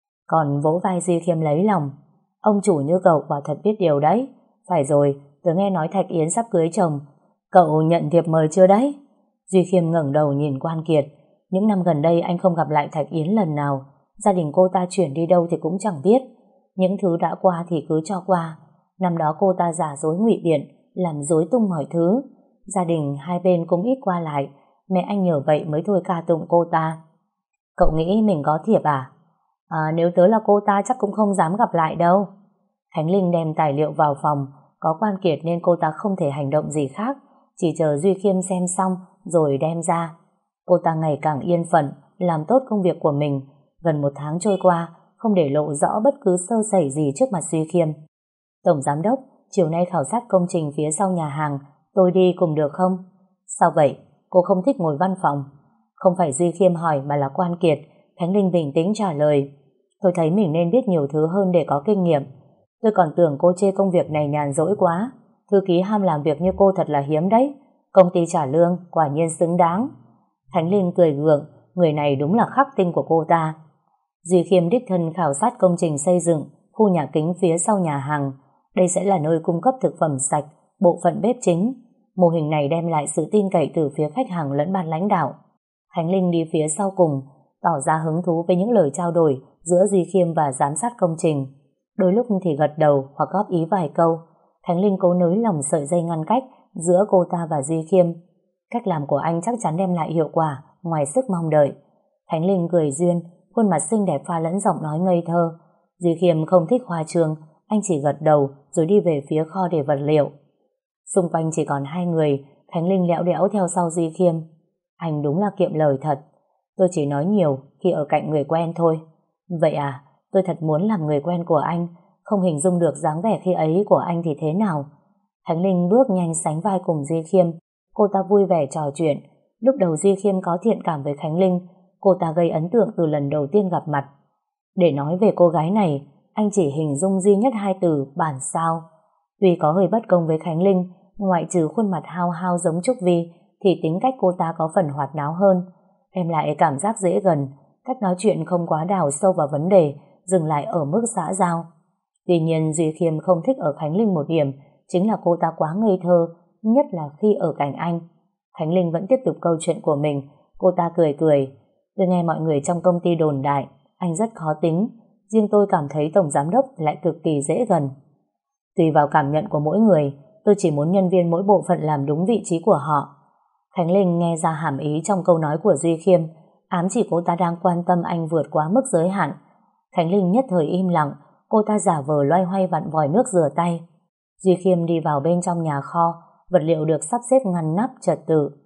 còn vỗ vai Duy Khiêm lấy lòng. Ông chủ như cậu quả thật biết điều đấy. Phải rồi, tớ nghe nói Thạch Yến sắp cưới chồng. Cậu nhận thiệp mời chưa đấy? Duy Khiêm ngẩng đầu nhìn Quan Kiệt. Những năm gần đây anh không gặp lại Thạch Yến lần nào. Gia đình cô ta chuyển đi đâu thì cũng chẳng biết. Những thứ đã qua thì cứ cho qua. Năm đó cô ta giả dối ngụy biện, làm rối tung mọi thứ. Gia đình hai bên cũng ít qua lại. Mẹ anh nhờ vậy mới thôi ca tụng cô ta. Cậu nghĩ mình có thiệp à? À, nếu tớ là cô ta chắc cũng không dám gặp lại đâu. Khánh Linh đem tài liệu vào phòng. Có Quan Kiệt nên cô ta không thể hành động gì khác, chỉ chờ Duy Khiêm xem xong rồi đem ra. Cô ta ngày càng yên phận, làm tốt công việc của mình. Gần một tháng trôi qua, không để lộ rõ bất cứ sơ sẩy gì trước mặt Duy Khiêm. Tổng giám đốc, chiều nay khảo sát công trình phía sau nhà hàng, tôi đi cùng được không? Sao vậy? Cô không thích ngồi văn phòng? Không phải Duy Khiêm hỏi mà là Quan Kiệt. Khánh Linh bình tĩnh trả lời. Tôi thấy mình nên biết nhiều thứ hơn để có kinh nghiệm. Tôi còn tưởng cô chê công việc này nhàn rỗi quá. Thư ký ham làm việc như cô thật là hiếm đấy. Công ty trả lương, quả nhiên xứng đáng. Khánh Linh cười gượng, người này đúng là khắc tinh của cô ta. Duy Khiêm đích thân khảo sát công trình xây dựng khu nhà kính phía sau nhà hàng. Đây sẽ là nơi cung cấp thực phẩm sạch, bộ phận bếp chính. Mô hình này đem lại sự tin cậy từ phía khách hàng lẫn ban lãnh đạo. Khánh Linh đi phía sau cùng, tỏ ra hứng thú với những lời trao đổi giữa Duy Khiêm và giám sát công trình. Đôi lúc thì gật đầu hoặc góp ý vài câu. Khánh Linh cố nới lỏng sợi dây ngăn cách giữa cô ta và Duy Khiêm. Cách làm của anh chắc chắn đem lại hiệu quả ngoài sức mong đợi. Khánh Linh cười duyên, khuôn mặt xinh đẹp pha lẫn giọng nói ngây thơ. Duy Khiêm không thích hoa trương, anh chỉ gật đầu rồi đi về phía kho để vật liệu. Xung quanh chỉ còn hai người, Khánh Linh lẽo đẽo theo sau Duy Khiêm. Anh đúng là kiệm lời thật. Tôi chỉ nói nhiều khi ở cạnh người quen thôi. Vậy à, tôi thật muốn làm người quen của anh, không hình dung được dáng vẻ khi ấy của anh thì thế nào. Khánh Linh bước nhanh sánh vai cùng Duy Khiêm. Cô ta vui vẻ trò chuyện. Lúc đầu Duy Khiêm có thiện cảm với Khánh Linh, cô ta gây ấn tượng từ lần đầu tiên gặp mặt. Để nói về cô gái này, anh chỉ hình dung duy nhất hai từ bản sao. Tuy có hơi bất công với Khánh Linh, ngoại trừ khuôn mặt hao hao giống Trúc Vi, thì tính cách cô ta có phần hoạt náo hơn, đem lại cảm giác dễ gần. Cách nói chuyện không quá đào sâu vào vấn đề, dừng lại ở mức xã giao. Tuy nhiên Duy Khiêm không thích ở Khánh Linh một điểm, chính là cô ta quá ngây thơ, nhất là khi ở cạnh anh. Khánh Linh vẫn tiếp tục câu chuyện của mình. Cô ta cười cười. Tôi nghe mọi người trong công ty đồn đại anh rất khó tính, riêng tôi cảm thấy tổng giám đốc lại cực kỳ dễ gần. Tùy vào cảm nhận của mỗi người, tôi chỉ muốn nhân viên mỗi bộ phận làm đúng vị trí của họ. Khánh Linh nghe ra hàm ý trong câu nói của Duy Khiêm, ám chỉ cô ta đang quan tâm anh vượt quá mức giới hạn. Khánh Linh nhất thời im lặng, cô ta giả vờ loay hoay vặn vòi nước rửa tay. Duy Khiêm đi vào bên trong nhà kho, vật liệu được sắp xếp ngăn nắp trật tự.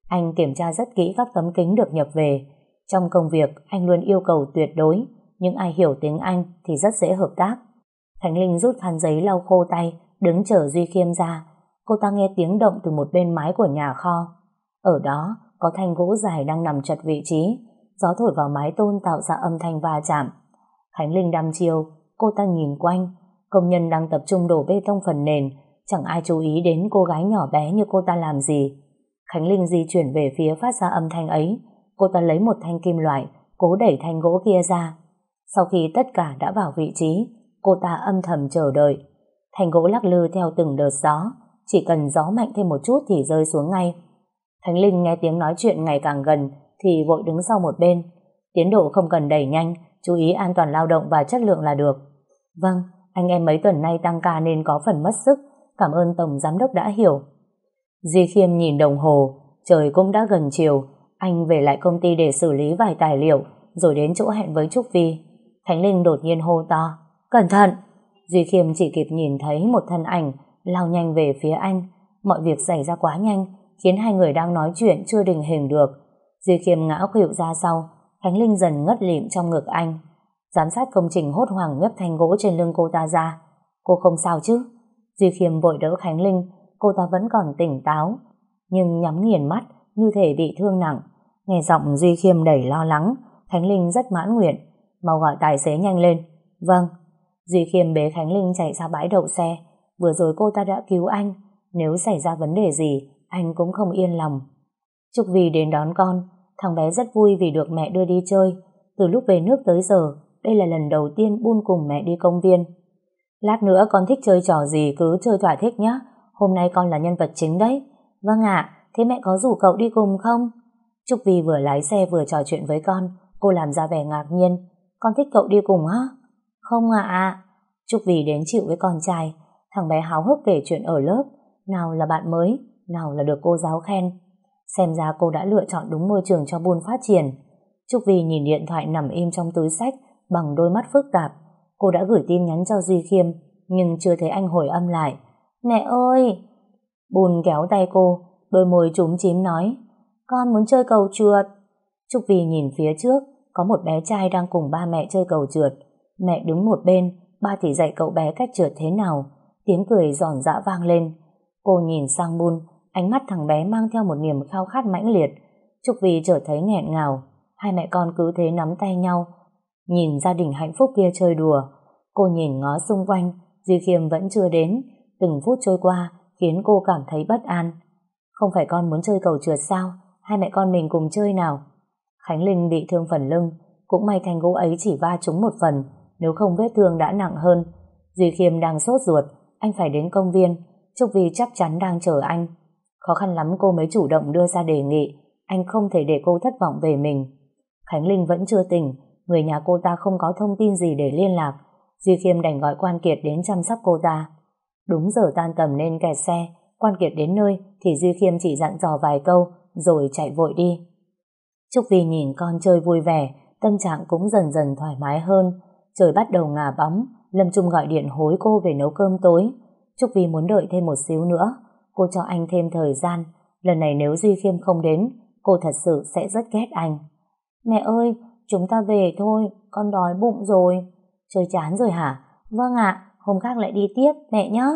Anh kiểm tra rất kỹ các tấm kính được nhập về. Trong công việc, anh luôn yêu cầu tuyệt đối, nhưng ai hiểu tiếng Anh thì rất dễ hợp tác. Khánh Linh rút khăn giấy lau khô tay, đứng chờ Duy Khiêm ra. Cô ta nghe tiếng động từ một bên mái của nhà kho. Ở đó, có thanh gỗ dài đang nằm chật vị trí. Gió thổi vào mái tôn tạo ra âm thanh va chạm. Khánh Linh đăm chiêu, cô ta nhìn quanh. Công nhân đang tập trung đổ bê tông phần nền. Chẳng ai chú ý đến cô gái nhỏ bé như cô ta làm gì. Khánh Linh di chuyển về phía phát ra âm thanh ấy. Cô ta lấy một thanh kim loại, cố đẩy thanh gỗ kia ra. Sau khi tất cả đã vào vị trí, cô ta âm thầm chờ đợi. Thanh gỗ lắc lư theo từng đợt gió. Chỉ cần gió mạnh thêm một chút thì rơi xuống ngay. Khánh Linh nghe tiếng nói chuyện ngày càng gần thì vội đứng sau một bên. Tiến độ không cần đẩy nhanh, chú ý an toàn lao động và chất lượng là được. Vâng, anh em mấy tuần nay tăng ca nên có phần mất sức. Cảm ơn Tổng Giám đốc đã hiểu. Duy Khiêm nhìn đồng hồ, trời cũng đã gần chiều. Anh về lại công ty để xử lý vài tài liệu, rồi đến chỗ hẹn với Trúc Vi. Khánh Linh đột nhiên hô to, cẩn thận! Duy Khiêm chỉ kịp nhìn thấy một thân ảnh lao nhanh về phía anh. Mọi việc xảy ra quá nhanh, khiến hai người đang nói chuyện chưa định hình được. Duy Khiêm ngã khuỵu ra sau, Khánh Linh dần ngất lịm trong ngực anh. Giám sát công trình hốt hoảng nhấc thanh gỗ trên lưng cô ta ra. Cô không sao chứ? Duy Khiêm vội đỡ Khánh Linh. Cô ta vẫn còn tỉnh táo, nhưng nhắm nghiền mắt như thể bị thương nặng. Nghe giọng Duy Khiêm đầy lo lắng, Khánh Linh rất mãn nguyện. Mau gọi tài xế nhanh lên. Vâng. Duy Khiêm bế Khánh Linh chạy ra bãi đậu xe. Vừa rồi cô ta đã cứu anh, nếu xảy ra vấn đề gì anh cũng không yên lòng. Trúc Vi đến đón con. Thằng bé rất vui vì được mẹ đưa đi chơi. Từ lúc về nước tới giờ, đây là lần đầu tiên Bun cùng mẹ đi công viên. Lát nữa con thích chơi trò gì cứ chơi thỏa thích nhé. Hôm nay con là nhân vật chính đấy. Vâng ạ, thế mẹ có rủ cậu đi cùng không? Trúc Vi vừa lái xe vừa trò chuyện với con. Cô làm ra vẻ ngạc nhiên. Con thích cậu đi cùng á? Không ạ. À. Trúc Vi đến chịu với con trai. Thằng bé háo hức kể chuyện ở lớp. Nào là bạn mới, nào là được cô giáo khen. Xem ra cô đã lựa chọn đúng môi trường cho Bun phát triển. Trúc Vi nhìn điện thoại nằm im trong túi xách bằng đôi mắt phức tạp. Cô đã gửi tin nhắn cho Duy Khiêm, nhưng chưa thấy anh hồi âm lại. Mẹ ơi! Bun kéo tay cô, đôi môi chúm chím nói, con muốn chơi cầu trượt. Trúc Vi nhìn phía trước, có một bé trai đang cùng ba mẹ chơi cầu trượt. Mẹ đứng một bên, ba thì dạy cậu bé cách trượt thế nào. Tiếng cười giòn giã vang lên. Cô nhìn sang Bun, ánh mắt thằng bé mang theo một niềm khao khát mãnh liệt. Trúc Vi chợt thấy nghẹn ngào. Hai mẹ con cứ thế nắm tay nhau, nhìn gia đình hạnh phúc kia chơi đùa. Cô nhìn ngó xung quanh, Duy Khiêm vẫn chưa đến. Từng phút trôi qua khiến cô cảm thấy bất an. Không phải con muốn chơi cầu trượt sao? Hai mẹ con mình cùng chơi nào. Khánh Linh bị thương phần lưng, cũng may thanh gỗ ấy chỉ va trúng một phần, nếu không vết thương đã nặng hơn. Duy Khiêm đang sốt ruột, anh phải đến công viên. Trúc Vi chắc chắn đang chờ anh. Khó khăn lắm cô mới chủ động đưa ra đề nghị. Anh không thể để cô thất vọng về mình. Khánh Linh vẫn chưa tỉnh, người nhà cô ta không có thông tin gì để liên lạc. Duy Khiêm đành gọi Quan Kiệt đến chăm sóc cô ta. Đúng giờ tan tầm nên kẹt xe. Quan Kiệt đến nơi thì Duy Khiêm chỉ dặn dò vài câu rồi chạy vội đi. Trúc Vi nhìn con chơi vui vẻ, tâm trạng cũng dần dần thoải mái hơn. Trời bắt đầu ngả bóng, Lâm Trung gọi điện hối cô về nấu cơm tối. Trúc Vi muốn đợi thêm một xíu nữa. Cô cho anh thêm thời gian. Lần này nếu Duy Khiêm không đến, cô thật sự sẽ rất ghét anh. Mẹ ơi, chúng ta về thôi, con đói bụng rồi. Chơi chán rồi hả? Vâng ạ, hôm khác lại đi tiếp, mẹ nhé.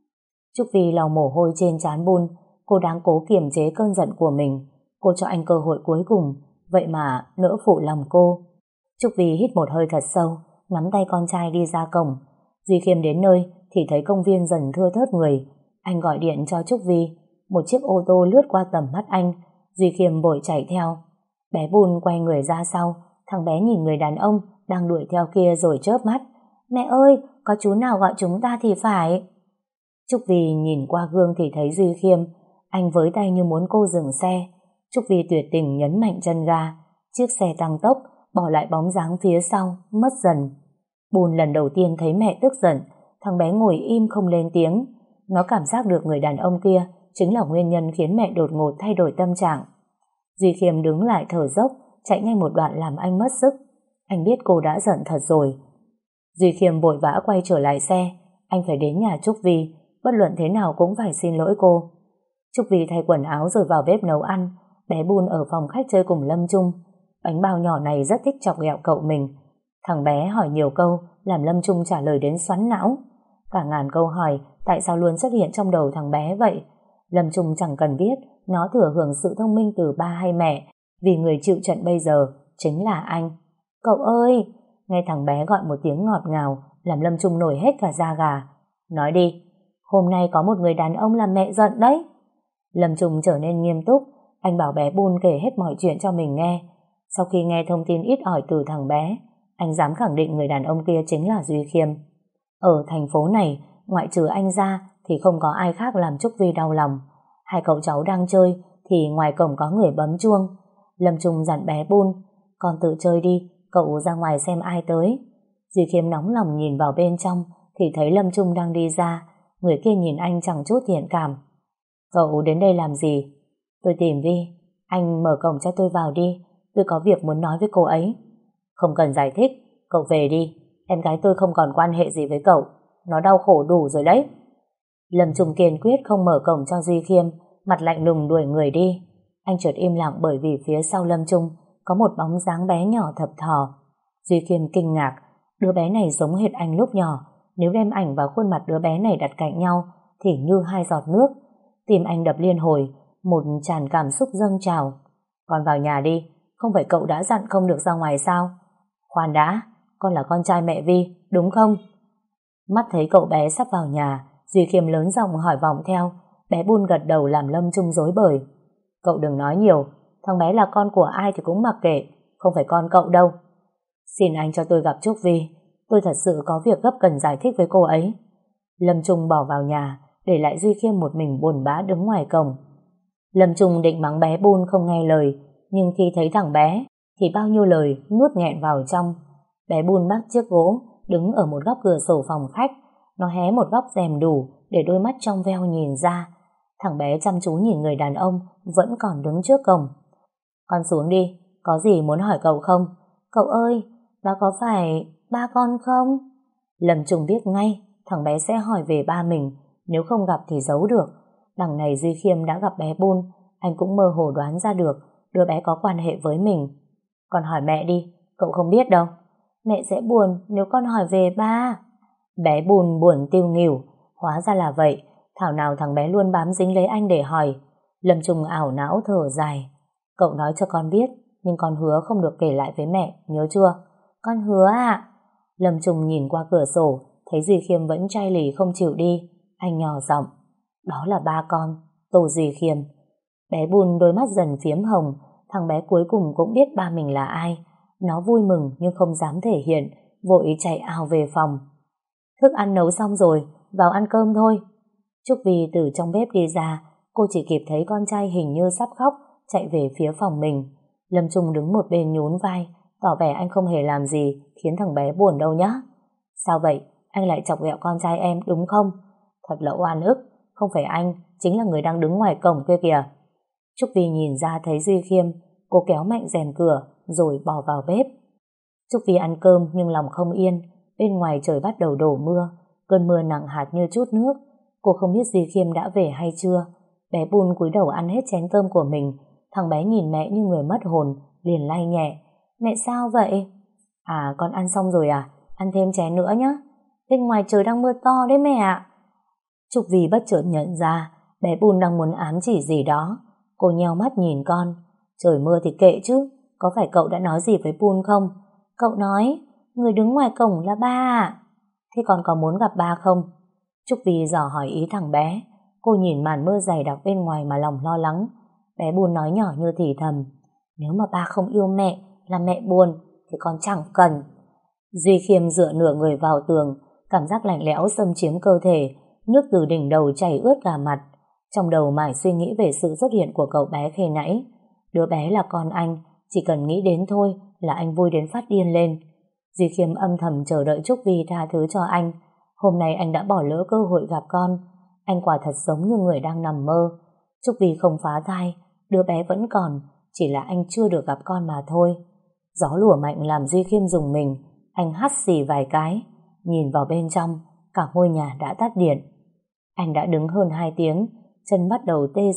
Trúc Vi lau mồ hôi trên trán Bun. Cô đang cố kiềm chế cơn giận của mình. Cô cho anh cơ hội cuối cùng, vậy mà nỡ phụ lòng cô. Trúc Vi hít một hơi thật sâu, nắm tay con trai đi ra cổng. Duy Khiêm đến nơi thì thấy công viên dần thưa thớt người. Anh gọi điện cho Trúc Vi. Một chiếc ô tô lướt qua tầm mắt anh. Duy Khiêm vội chạy theo. Bé Bun quay người ra sau. Thằng bé nhìn người đàn ông đang đuổi theo kia rồi chớp mắt. Mẹ ơi, có chú nào gọi chúng ta thì phải. Trúc Vi nhìn qua gương thì thấy Duy Khiêm. Anh với tay như muốn cô dừng xe. Trúc Vi tuyệt tình nhấn mạnh chân ga. Chiếc xe tăng tốc, bỏ lại bóng dáng phía sau, mất dần. Bun lần đầu tiên thấy mẹ tức giận. Thằng bé ngồi im không lên tiếng. Nó cảm giác được người đàn ông kia chính là nguyên nhân khiến mẹ đột ngột thay đổi tâm trạng. Duy Khiêm đứng lại thở dốc, chạy nhanh một đoạn làm anh mất sức. Anh biết cô đã giận thật rồi. Duy Khiêm vội vã quay trở lại xe. Anh phải đến nhà Trúc Vi, bất luận thế nào cũng phải xin lỗi cô. Trúc Vi thay quần áo rồi vào bếp nấu ăn. bé Bun ở phòng khách chơi cùng Lâm Trung. Bánh bao nhỏ này rất thích chọc ghẹo cậu mình. Thằng bé hỏi nhiều câu làm Lâm Trung trả lời đến xoắn não. Cả ngàn câu hỏi tại sao luôn xuất hiện trong đầu thằng bé vậy. Lâm Trung chẳng cần biết nó thừa hưởng sự thông minh từ ba hay mẹ, vì người chịu trận bây giờ chính là anh. Cậu ơi! Nghe thằng bé gọi một tiếng ngọt ngào làm Lâm Trung nổi hết cả da gà. Nói đi, hôm nay có một người đàn ông làm mẹ giận đấy. Lâm Trung trở nên nghiêm túc. Anh bảo bé Bun kể hết mọi chuyện cho mình nghe. Sau khi nghe thông tin ít ỏi từ thằng bé, anh dám khẳng định người đàn ông kia chính là Duy Khiêm. Ở thành phố này, ngoại trừ anh ra thì không có ai khác làm Trúc Vi đau lòng. Hai cậu cháu đang chơi thì ngoài cổng có người bấm chuông. Lâm Trung dặn bé Bun, con tự chơi đi, cậu ra ngoài xem ai tới. Duy Khiêm nóng lòng nhìn vào bên trong thì thấy Lâm Trung đang đi ra. Người kia nhìn anh chẳng chút thiện cảm. Cậu đến đây làm gì? Tôi tìm Vi. Anh mở cổng cho tôi vào đi, tôi có việc muốn nói với cô ấy. Không cần giải thích, cậu về đi. Em gái tôi không còn quan hệ gì với cậu, nó đau khổ đủ rồi đấy. Lâm Trung kiên quyết không mở cổng cho Duy Khiêm, mặt lạnh lùng đuổi người đi. Anh chợt im lặng bởi vì phía sau Lâm Trung có một bóng dáng bé nhỏ thập thò. Duy Khiêm kinh ngạc, đứa bé này giống hệt anh lúc nhỏ. Nếu đem ảnh và khuôn mặt đứa bé này đặt cạnh nhau thì như hai giọt nước. Tim anh đập liên hồi, một tràn cảm xúc dâng trào. Con vào nhà đi, không phải cậu đã dặn không được ra ngoài sao? Khoan đã, con là con trai mẹ Vi, đúng không? Mắt thấy cậu bé sắp vào nhà, Duy Khiêm lớn giọng hỏi vòng theo. Bé Bun gật đầu làm Lâm Trung rối bời. Cậu đừng nói nhiều, thằng bé là con của ai thì cũng mặc kệ, không phải con cậu đâu. Xin anh cho tôi gặp Trúc Vi, tôi thật sự có việc gấp cần giải thích với cô ấy. Lâm Trung bỏ vào nhà, để lại Duy Khiêm một mình buồn bã đứng ngoài cổng. Lâm Trung định mắng bé Bun không nghe lời, nhưng khi thấy thằng bé thì bao nhiêu lời nuốt nghẹn vào trong. Bé Bun bác chiếc gỗ đứng ở một góc cửa sổ phòng khách. Nó hé một góc rèm đủ để đôi mắt trong veo nhìn ra. Thằng bé chăm chú nhìn người đàn ông vẫn còn đứng trước cổng. Con xuống đi, có gì muốn hỏi cậu không? Cậu ơi, ba có phải ba con không? Lâm Trung biết ngay thằng bé sẽ hỏi về ba mình, nếu không gặp thì giấu được. Đằng này Duy Khiêm đã gặp bé Bun, anh cũng mơ hồ đoán ra được đứa bé có quan hệ với mình. Con hỏi mẹ đi, cậu không biết đâu. Mẹ sẽ buồn nếu con hỏi về ba. Bé Bun buồn tiêu nghỉu, hóa ra là vậy, thảo nào thằng bé luôn bám dính lấy anh để hỏi. Lâm Trung ảo não thở dài. Cậu nói cho con biết, nhưng con hứa không được kể lại với mẹ, nhớ chưa? Con hứa ạ. Lâm Trung nhìn qua cửa sổ, thấy Duy Khiêm vẫn chai lì không chịu đi. Anh nhỏ giọng, đó là ba con, Tô Duy Khiêm. Bé Bun đôi mắt dần phiếm hồng, thằng bé cuối cùng cũng biết ba mình là ai. Nó vui mừng nhưng không dám thể hiện, vội chạy ào về phòng. Thức ăn nấu xong rồi, vào ăn cơm thôi. Trúc Vi từ trong bếp đi ra, cô chỉ kịp thấy con trai hình như sắp khóc, chạy về phía phòng mình. Lâm Trung đứng một bên nhún vai, tỏ vẻ anh không hề làm gì khiến thằng bé buồn đâu nhá. Sao vậy, anh lại chọc ghẹo con trai em đúng không? Thật là oan ức, không phải anh, chính là người đang đứng ngoài cổng kia kìa. Trúc Vi nhìn ra thấy Duy Khiêm, cô kéo mạnh rèm cửa rồi bỏ vào bếp. Trúc Vi ăn cơm nhưng lòng không yên, bên ngoài trời bắt đầu đổ mưa, cơn mưa nặng hạt như chút nước. Cô không biết Duy Khiêm đã về hay chưa. Bé Bun cúi đầu ăn hết chén cơm của mình. Thằng bé nhìn mẹ như người mất hồn, liền lay nhẹ. Mẹ sao vậy? À, con ăn xong rồi à? Ăn thêm chén nữa nhé. Bên ngoài trời đang mưa to đấy mẹ ạ. Trúc Vi bất chợt nhận ra bé Bun đang muốn ám chỉ gì đó. Cô nheo mắt nhìn con. Trời mưa thì kệ chứ, có phải cậu đã nói gì với Bun không? Cậu nói người đứng ngoài cổng là ba à? Thế con có muốn gặp ba không? Trúc Vi dò hỏi ý thằng bé. Cô nhìn màn mưa dày đặc bên ngoài mà lòng lo lắng. Bé Bun nói nhỏ như thì thầm, nếu mà ba không yêu mẹ, làm mẹ buồn thì con chẳng cần. Duy Khiêm dựa nửa người vào tường, cảm giác lạnh lẽo xâm chiếm cơ thể, nước từ đỉnh đầu chảy ướt cả mặt. Trong đầu mải suy nghĩ về sự xuất hiện của cậu bé khi nãy. Đứa bé là con anh, chỉ cần nghĩ đến thôi là anh vui đến phát điên lên. Duy Khiêm âm thầm chờ đợi Trúc Vi tha thứ cho anh. Hôm nay anh đã bỏ lỡ cơ hội gặp con. Anh quả thật giống như người đang nằm mơ. Trúc Vi không phá thai, đứa bé vẫn còn, chỉ là anh chưa được gặp con mà thôi. Gió lùa mạnh làm Duy Khiêm rùng mình. Anh hắt xì vài cái, nhìn vào bên trong, cả ngôi nhà đã tắt điện. Anh đã đứng hơn hai tiếng, chân bắt đầu tê dần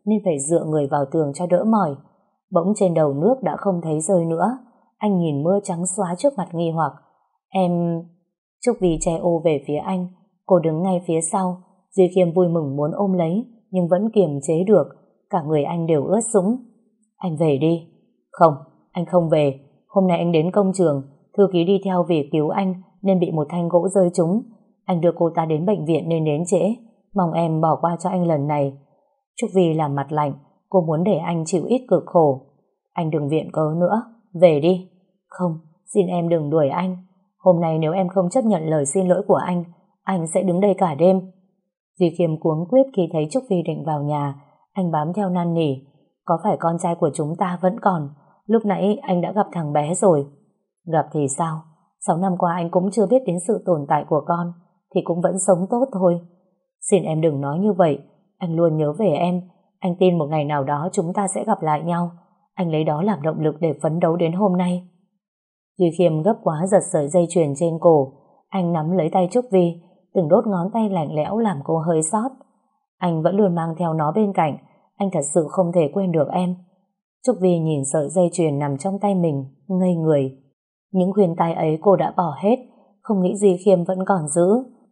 nên phải dựa người vào tường cho đỡ mỏi. Bỗng trên đầu nước đã không thấy rơi nữa. Anh nhìn mưa trắng xóa trước mặt nghi hoặc. Em... Trúc Vi che ô về phía anh. Cô đứng ngay phía sau. Duy Khiêm vui mừng muốn ôm lấy, nhưng vẫn kiềm chế được. Cả người anh đều ướt sũng. Anh về đi. Không, anh không về. Hôm nay anh đến công trường, thư ký đi theo vì cứu anh nên bị một thanh gỗ rơi trúng. Anh đưa cô ta đến bệnh viện nên đến trễ. Mong em bỏ qua cho anh lần này. Trúc Vi làm mặt lạnh. Cô muốn để anh chịu ít cực khổ. Anh đừng viện cớ nữa. Về đi. Không, xin em đừng đuổi anh. Hôm nay nếu em không chấp nhận lời xin lỗi của anh, anh sẽ đứng đây cả đêm. Duy Khiêm cuống quyết khi thấy Trúc Vi định vào nhà. Anh bám theo năn nỉ. Có phải con trai của chúng ta vẫn còn? Lúc nãy anh đã gặp thằng bé rồi. Gặp thì sao? Sáu năm qua anh cũng chưa biết đến sự tồn tại của con, thì cũng vẫn sống tốt thôi. Xin em đừng nói như vậy. Anh luôn nhớ về em. Anh tin một ngày nào đó chúng ta sẽ gặp lại nhau. Anh lấy đó làm động lực để phấn đấu đến hôm nay. Duy Khiêm gấp quá giật sợi dây chuyền trên cổ. Anh nắm lấy tay Trúc Vi, từng đốt ngón tay lạnh lẽo làm cô hơi xót. Anh vẫn luôn mang theo nó bên cạnh. Anh thật sự không thể quên được em. Trúc Vi nhìn sợi dây chuyền nằm trong tay mình, ngây người. Những khuyên tai ấy cô đã bỏ hết, không nghĩ Duy Khiêm vẫn còn giữ.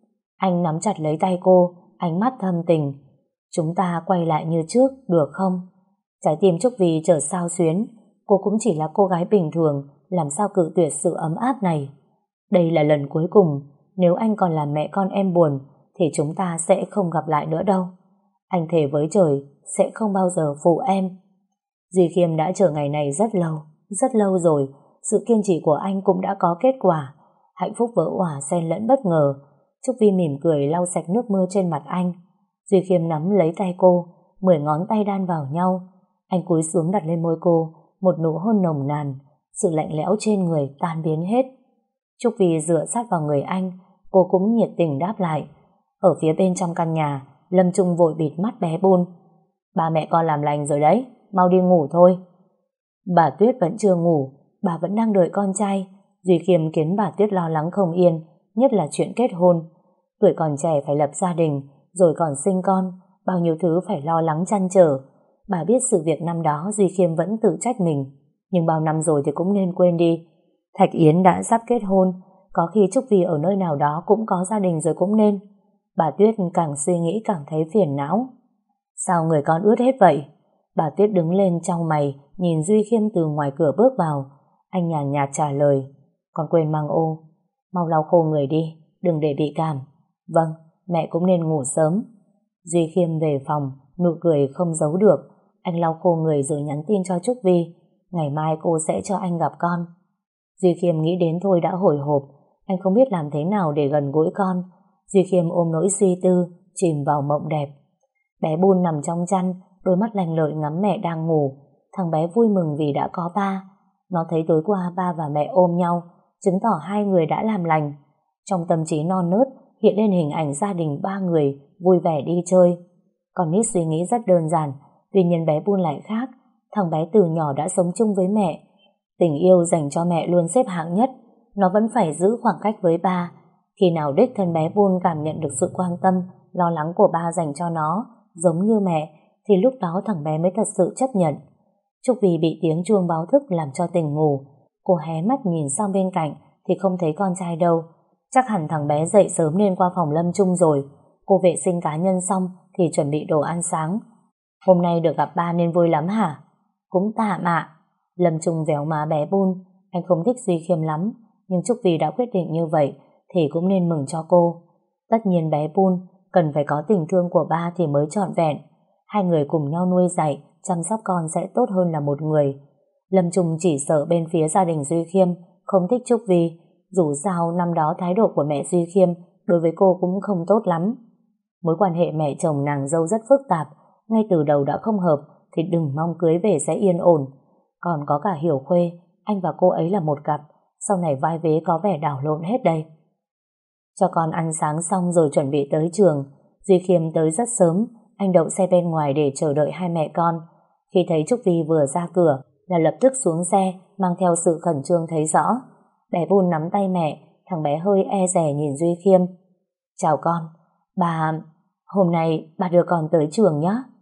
Anh nắm chặt lấy tay cô, ánh mắt thâm tình. Chúng ta quay lại như trước, được không? Trái tim Trúc Vi chợt xao xuyến. Cô cũng chỉ là cô gái bình thường, làm sao cự tuyệt sự ấm áp này. Đây là lần cuối cùng. Nếu anh còn làm mẹ con em buồn, thì chúng ta sẽ không gặp lại nữa đâu. Anh thề với trời sẽ không bao giờ phụ em. Duy Khiêm đã chờ ngày này rất lâu, rất lâu rồi. Sự kiên trì của anh cũng đã có kết quả. Hạnh phúc vỡ òa xen lẫn bất ngờ. Trúc Vi mỉm cười lau sạch nước mưa trên mặt anh. Duy Khiêm nắm lấy tay cô, mười ngón tay đan vào nhau. Anh cúi xuống đặt lên môi cô một nụ hôn nồng nàn. Sự lạnh lẽo trên người tan biến hết. Trúc Vi dựa sát vào người anh, cô cũng nhiệt tình đáp lại. Ở phía bên trong căn nhà, Lâm Trung vội bịt mắt bé Bun. Ba mẹ con làm lành rồi đấy, mau đi ngủ thôi. Bà Tuyết vẫn chưa ngủ, bà vẫn đang đợi con trai. Duy Khiêm khiến bà Tuyết lo lắng không yên, nhất là chuyện kết hôn. Tuổi còn trẻ phải lập gia đình, rồi còn sinh con, bao nhiêu thứ phải lo lắng trăn trở. Bà biết sự việc năm đó Duy Khiêm vẫn tự trách mình, nhưng bao năm rồi thì cũng nên quên đi. Thạch Yến đã sắp kết hôn, có khi Trúc Vi ở nơi nào đó cũng có gia đình rồi cũng nên. Bà Tuyết càng suy nghĩ càng thấy phiền não. Sao người con ướt hết vậy? Bà Tuyết đứng lên chau mày, nhìn Duy Khiêm từ ngoài cửa bước vào. Anh nhàn nhạt trả lời. Con quên mang ô. Mau lau khô người đi, đừng để bị cảm. Vâng, mẹ cũng nên ngủ sớm. Duy Khiêm về phòng, nụ cười không giấu được. Anh lau khô người rồi nhắn tin cho Trúc Vi. Ngày mai cô sẽ cho anh gặp con. Duy Khiêm nghĩ đến thôi đã hồi hộp. Anh không biết làm thế nào để gần gũi con. Duy Khiêm ôm nỗi suy tư, chìm vào mộng đẹp. Bé Bun nằm trong chăn, đôi mắt lanh lợi ngắm mẹ đang ngủ. Thằng bé vui mừng vì đã có ba. Nó thấy tối qua ba và mẹ ôm nhau, chứng tỏ hai người đã làm lành. Trong tâm trí non nớt hiện lên hình ảnh gia đình ba người vui vẻ đi chơi. Con nít suy nghĩ rất đơn giản, tuy nhiên bé Bun lại khác. Thằng bé từ nhỏ đã sống chung với mẹ. Tình yêu dành cho mẹ luôn xếp hạng nhất. Nó vẫn phải giữ khoảng cách với ba. Khi nào đích thân bé Bun cảm nhận được sự quan tâm, lo lắng của ba dành cho nó, giống như mẹ, thì lúc đó thằng bé mới thật sự chấp nhận. Trúc Vi bị tiếng chuông báo thức làm cho tỉnh ngủ. Cô hé mắt nhìn sang bên cạnh thì không thấy con trai đâu. Chắc hẳn thằng bé dậy sớm nên qua phòng Lâm Trung rồi. Cô vệ sinh cá nhân xong thì chuẩn bị đồ ăn sáng. Hôm nay được gặp ba nên vui lắm hả? Cũng tạm ạ. Lâm Trung véo má bé Bun. Anh không thích Duy Khiêm lắm, nhưng Trúc Vi đã quyết định như vậy thì cũng nên mừng cho cô. Tất nhiên bé Bun cần phải có tình thương của ba thì mới trọn vẹn. Hai người cùng nhau nuôi dạy, chăm sóc con sẽ tốt hơn là một người. Lâm Trung chỉ sợ bên phía gia đình Duy Khiêm không thích Trúc Vi. Dù sao năm đó thái độ của mẹ Duy Khiêm đối với cô cũng không tốt lắm. Mối quan hệ mẹ chồng nàng dâu rất phức tạp. Ngay từ đầu đã không hợp thì đừng mong cưới về sẽ yên ổn. Còn có cả Hiểu Khuê, anh và cô ấy là một cặp. Sau này vai vế có vẻ đảo lộn hết đây. Cho con ăn sáng xong rồi chuẩn bị tới trường. Duy Khiêm tới rất sớm. Anh đậu xe bên ngoài để chờ đợi hai mẹ con. Khi thấy Trúc Vi vừa ra cửa là lập tức xuống xe, mang theo sự khẩn trương thấy rõ. Bé Bun nắm tay mẹ, thằng bé hơi e dè nhìn Duy Khiêm. Chào con. Bà... Hôm nay bà đưa con tới trường nhé.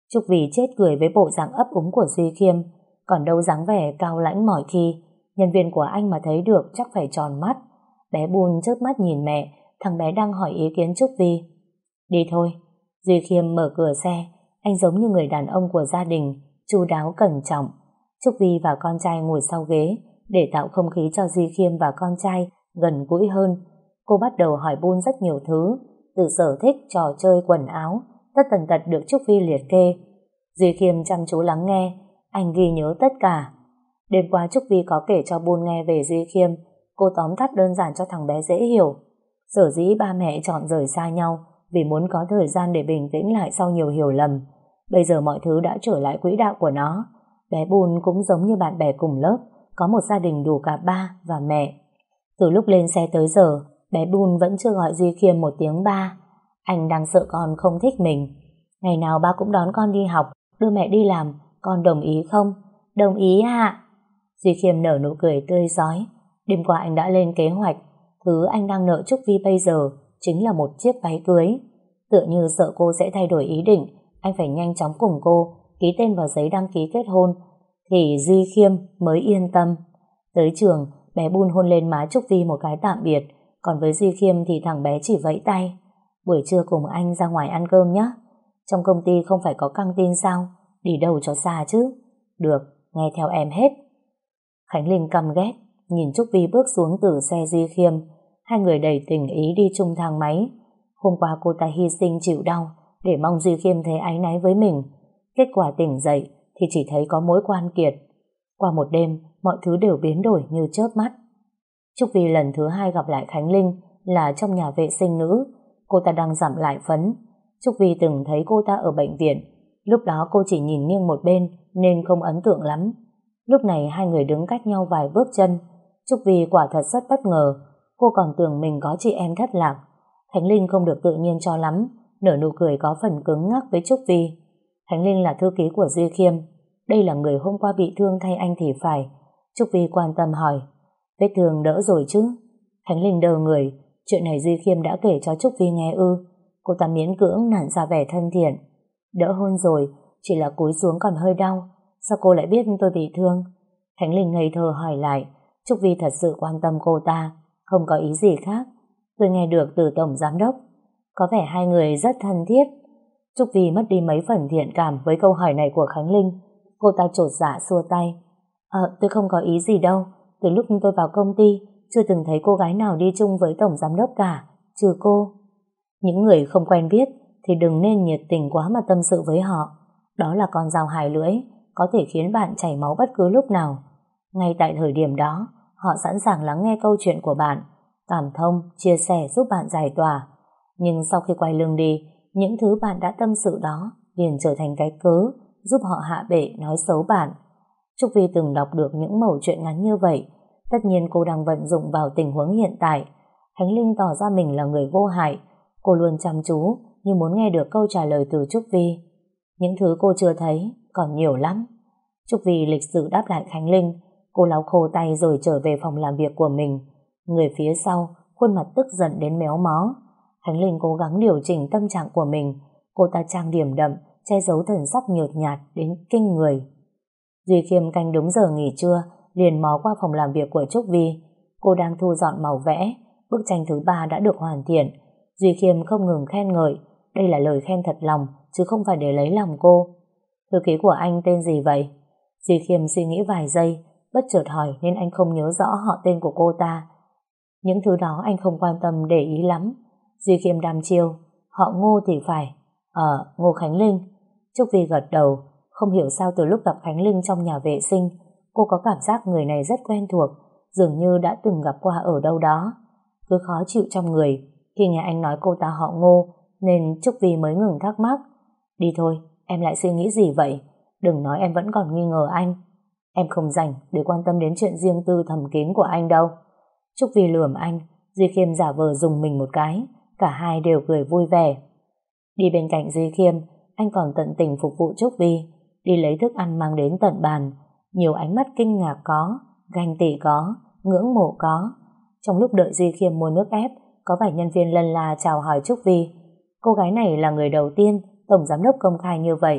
Trúc Vy chết cười với bộ dạng ấp úng của Duy Khiêm, còn đâu dáng vẻ cao lãnh mỏi khi. Nhân viên của anh mà thấy được chắc phải tròn mắt. Bé Bun chớp mắt nhìn mẹ, thằng bé đang hỏi ý kiến Trúc Vy. Đi thôi. Duy Khiêm mở cửa xe, anh giống như người đàn ông của gia đình, chu đáo cẩn trọng. Trúc Vy và con trai ngồi sau ghế, để tạo không khí cho Duy Khiêm và con trai gần gũi hơn. Cô bắt đầu hỏi Bun rất nhiều thứ, từ sở thích, trò chơi, quần áo, tất tần tật được Trúc Vy liệt kê. Duy Khiêm chăm chú lắng nghe, anh ghi nhớ tất cả. Đêm qua Trúc Vy có kể cho Bun nghe về Duy Khiêm, cô tóm tắt đơn giản cho thằng bé dễ hiểu. Sở dĩ ba mẹ chọn rời xa nhau vì muốn có thời gian để bình tĩnh lại sau nhiều hiểu lầm. Bây giờ mọi thứ đã trở lại quỹ đạo của nó. Bé Bun cũng giống như bạn bè cùng lớp, có một gia đình đủ cả ba và mẹ. Từ lúc lên xe tới giờ, bé Bun vẫn chưa gọi Duy Khiêm một tiếng ba. Anh đang sợ con không thích mình. Ngày nào ba cũng đón con đi học, đưa mẹ đi làm, con đồng ý không? Đồng ý ạ. Duy Khiêm nở nụ cười tươi rói. Đêm qua anh đã lên kế hoạch. Thứ anh đang nợ Trúc Vy bây giờ chính là một chiếc váy cưới. Tựa như sợ cô sẽ thay đổi ý định, anh phải nhanh chóng cùng cô ký tên vào giấy đăng ký kết hôn, thì Duy Khiêm mới yên tâm. Tới trường, bé Bun hôn lên má Trúc Vy một cái tạm biệt, còn với Duy Khiêm thì thằng bé chỉ vẫy tay. Buổi trưa cùng anh ra ngoài ăn cơm nhé. Trong công ty không phải có căng tin sao? Đi đâu cho xa chứ? Được, nghe theo em hết. Khánh Linh căm ghét nhìn Trúc Vy bước xuống từ xe Duy Khiêm. Hai người đầy tình ý đi chung thang máy. Hôm qua cô ta hy sinh chịu đau để mong Duy Khiêm thấy áy náy với mình. Kết quả tỉnh dậy thì chỉ thấy có mỗi Quan Kiệt. Qua một đêm, mọi thứ đều biến đổi như chớp mắt. Trúc Vy lần thứ hai gặp lại Khánh Linh là trong nhà vệ sinh nữ. Cô ta đang giảm lại phấn. Trúc Vy từng thấy cô ta ở bệnh viện. Lúc đó cô chỉ nhìn nghiêng một bên nên không ấn tượng lắm. Lúc này hai người đứng cách nhau vài bước chân. Trúc Vy quả thật rất bất ngờ. Cô còn tưởng mình có chị em thất lạc. Khánh Linh không được tự nhiên cho lắm, nở nụ cười có phần cứng ngắc với Trúc Vy. Khánh Linh là thư ký của Duy Khiêm. Đây là người hôm qua bị thương thay anh thì phải. Trúc Vy quan tâm hỏi, vết thương đỡ rồi chứ? Khánh Linh đờ người. Chuyện này Duy Khiêm đã kể cho Trúc Vy nghe ư? Cô ta miễn cưỡng nặn ra vẻ thân thiện. Đỡ hơn rồi, chỉ là cúi xuống còn hơi đau. Sao cô lại biết tôi bị thương? Khánh Linh ngây thơ hỏi lại. Trúc Vy thật sự quan tâm cô ta, không có ý gì khác. Tôi nghe được từ Tổng Giám Đốc. Có vẻ hai người rất thân thiết. Trúc Vy mất đi mấy phần thiện cảm với câu hỏi này của Khánh Linh. Cô ta chột dạ xua tay. Ờ, tôi không có ý gì đâu. Từ lúc tôi vào công ty, chưa từng thấy cô gái nào đi chung với Tổng Giám Đốc cả, trừ cô. Những người không quen biết thì đừng nên nhiệt tình quá mà tâm sự với họ. Đó là con dao hai lưỡi, có thể khiến bạn chảy máu bất cứ lúc nào. Ngay tại thời điểm đó, họ sẵn sàng lắng nghe câu chuyện của bạn, cảm thông, chia sẻ giúp bạn giải tỏa. Nhưng sau khi quay lưng đi, những thứ bạn đã tâm sự đó liền trở thành cái cớ giúp họ hạ bệ nói xấu bạn. Trúc Vy từng đọc được những mẩu chuyện ngắn như vậy. Tất nhiên cô đang vận dụng vào tình huống hiện tại. Khánh Linh tỏ ra mình là người vô hại. Cô luôn chăm chú như muốn nghe được câu trả lời từ Trúc Vy. Những thứ cô chưa thấy còn nhiều lắm. Trúc Vy lịch sự đáp lại Khánh Linh. Cô lau khô tay rồi trở về phòng làm việc của mình. Người phía sau khuôn mặt tức giận đến méo mó. Khánh Linh cố gắng điều chỉnh tâm trạng của mình. Cô ta trang điểm đậm, che giấu thần sắc nhợt nhạt đến kinh người. Duy Khiêm canh đúng giờ nghỉ trưa liền mò qua phòng làm việc của Trúc Vy. Cô đang thu dọn màu vẽ. Bức tranh thứ ba đã được hoàn thiện. Duy Khiêm không ngừng khen ngợi. Đây là lời khen thật lòng, chứ không phải để lấy lòng cô. Thư ký của anh tên gì vậy? Duy Khiêm suy nghĩ vài giây, bất chợt hỏi nên anh không nhớ rõ họ tên của cô ta. Những thứ đó anh không quan tâm để ý lắm. Duy Khiêm đăm chiêu. Họ Ngô thì phải. Ờ, Ngô Khánh Linh. Trúc Vy gật đầu. Không hiểu sao từ lúc gặp Khánh Linh trong nhà vệ sinh, cô có cảm giác người này rất quen thuộc, dường như đã từng gặp qua ở đâu đó. Cứ khó chịu trong người khi nghe anh nói cô ta họ Ngô, nên Trúc Vy mới ngừng thắc mắc. Đi thôi, em lại suy nghĩ gì vậy? Đừng nói em vẫn còn nghi ngờ anh. Em không rảnh để quan tâm đến chuyện riêng tư thầm kín của anh đâu. Trúc Vy lườm anh. Duy Khiêm giả vờ dùng mình một cái. Cả hai đều cười vui vẻ. Đi bên cạnh Duy Khiêm, anh còn tận tình phục vụ Trúc Vy. Đi lấy thức ăn mang đến tận bàn. Nhiều ánh mắt kinh ngạc có, ganh tị có, ngưỡng mộ có. Trong lúc đợi Duy Khiêm mua nước ép, có vài nhân viên lân la chào hỏi Trúc Vy. Cô gái này là người đầu tiên Tổng Giám Đốc công khai như vậy,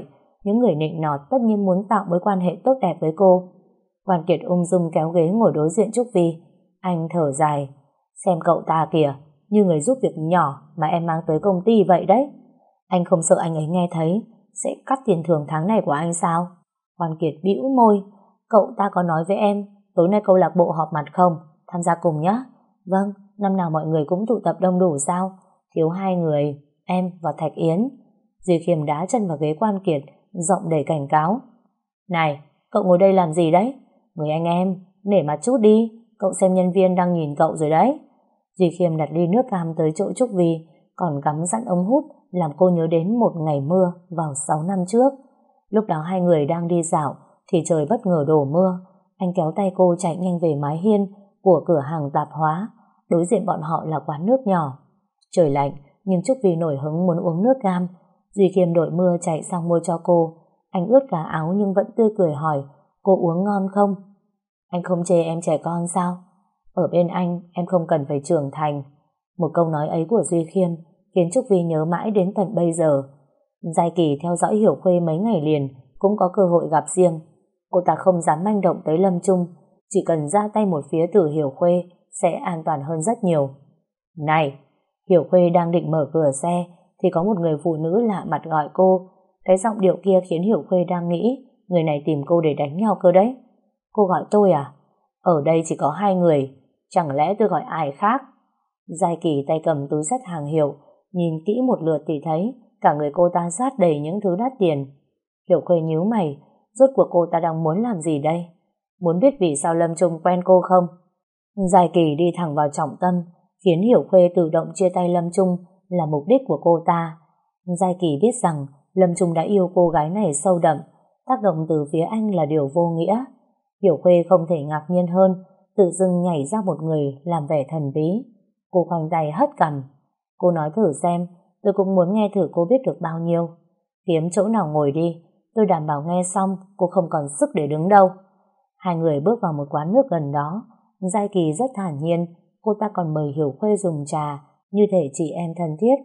những người nịnh nọt tất nhiên muốn tạo mối quan hệ tốt đẹp với cô. Quan Kiệt ung dung kéo ghế ngồi đối diện Trúc Vi. Anh thở dài. Xem cậu ta kìa, như người giúp việc nhỏ mà em mang tới công ty vậy đấy. Anh không sợ anh ấy nghe thấy sẽ cắt tiền thưởng tháng này của anh sao? Quan Kiệt bĩu môi. Cậu ta có nói với em tối nay câu lạc bộ họp mặt không? Tham gia cùng nhé. Vâng, năm nào mọi người cũng tụ tập đông đủ sao? Thiếu hai người, em và Thạch Yến. Duy Khiêm đá chân vào ghế Quan Kiệt, giọng đầy cảnh cáo. Này, cậu ngồi đây làm gì đấy? Người anh em, nể mặt chút đi, cậu xem nhân viên đang nhìn cậu rồi đấy. Duy Khiêm đặt ly nước cam tới chỗ Trúc Vi, còn cắm sẵn ống hút làm cô nhớ đến một ngày mưa vào sáu năm trước. Lúc đó hai người đang đi dạo thì trời bất ngờ đổ mưa. Anh kéo tay cô chạy nhanh về mái hiên của cửa hàng tạp hóa. Đối diện bọn họ là quán nước nhỏ. Trời lạnh nhưng Trúc Vi nổi hứng muốn uống nước cam. Duy Khiêm đội mưa chạy sang mua cho cô. Anh ướt cả áo nhưng vẫn tươi cười hỏi cô uống ngon không? Anh không chê em trẻ con sao? Ở bên anh em không cần phải trưởng thành. Một câu nói ấy của Duy Khiêm khiến Trúc Vi nhớ mãi đến tận bây giờ. Giai Kỳ theo dõi Hiểu Khuê mấy ngày liền cũng có cơ hội gặp riêng. Cô ta không dám manh động tới Lâm Trung, chỉ cần ra tay một phía từ Hiểu Khuê sẽ an toàn hơn rất nhiều. Này! Hiểu Khuê đang định mở cửa xe thì có một người phụ nữ lạ mặt gọi cô. Cái giọng điệu kia khiến Hiểu Khuê đang nghĩ người này tìm cô để đánh nhau cơ đấy. Cô gọi tôi à? Ở đây chỉ có hai người, chẳng lẽ tôi gọi ai khác? Giai Kỳ tay cầm túi xách hàng hiệu, nhìn kỹ một lượt thì thấy cả người cô ta sát đầy những thứ đắt tiền. Hiểu Khuê nhíu mày, rốt cuộc cô ta đang muốn làm gì đây? Muốn biết vì sao Lâm Trung quen cô không? Giai Kỳ đi thẳng vào trọng tâm, khiến Hiểu Khuê tự động chia tay Lâm Trung là mục đích của cô ta. Giai Kỳ biết rằng Lâm Trung đã yêu cô gái này sâu đậm, tác động từ phía anh là điều vô nghĩa. Hiểu Khuê không thể ngạc nhiên hơn, tự dưng nhảy ra một người làm vẻ thần bí. Cô khoanh tay hất cằm. Cô nói thử xem, tôi cũng muốn nghe thử cô biết được bao nhiêu. Kiếm chỗ nào ngồi đi, tôi đảm bảo nghe xong cô không còn sức để đứng đâu. Hai người bước vào một quán nước gần đó. Giai Kỳ rất thản nhiên, cô ta còn mời Hiểu Khuê dùng trà như thể chị em thân thiết.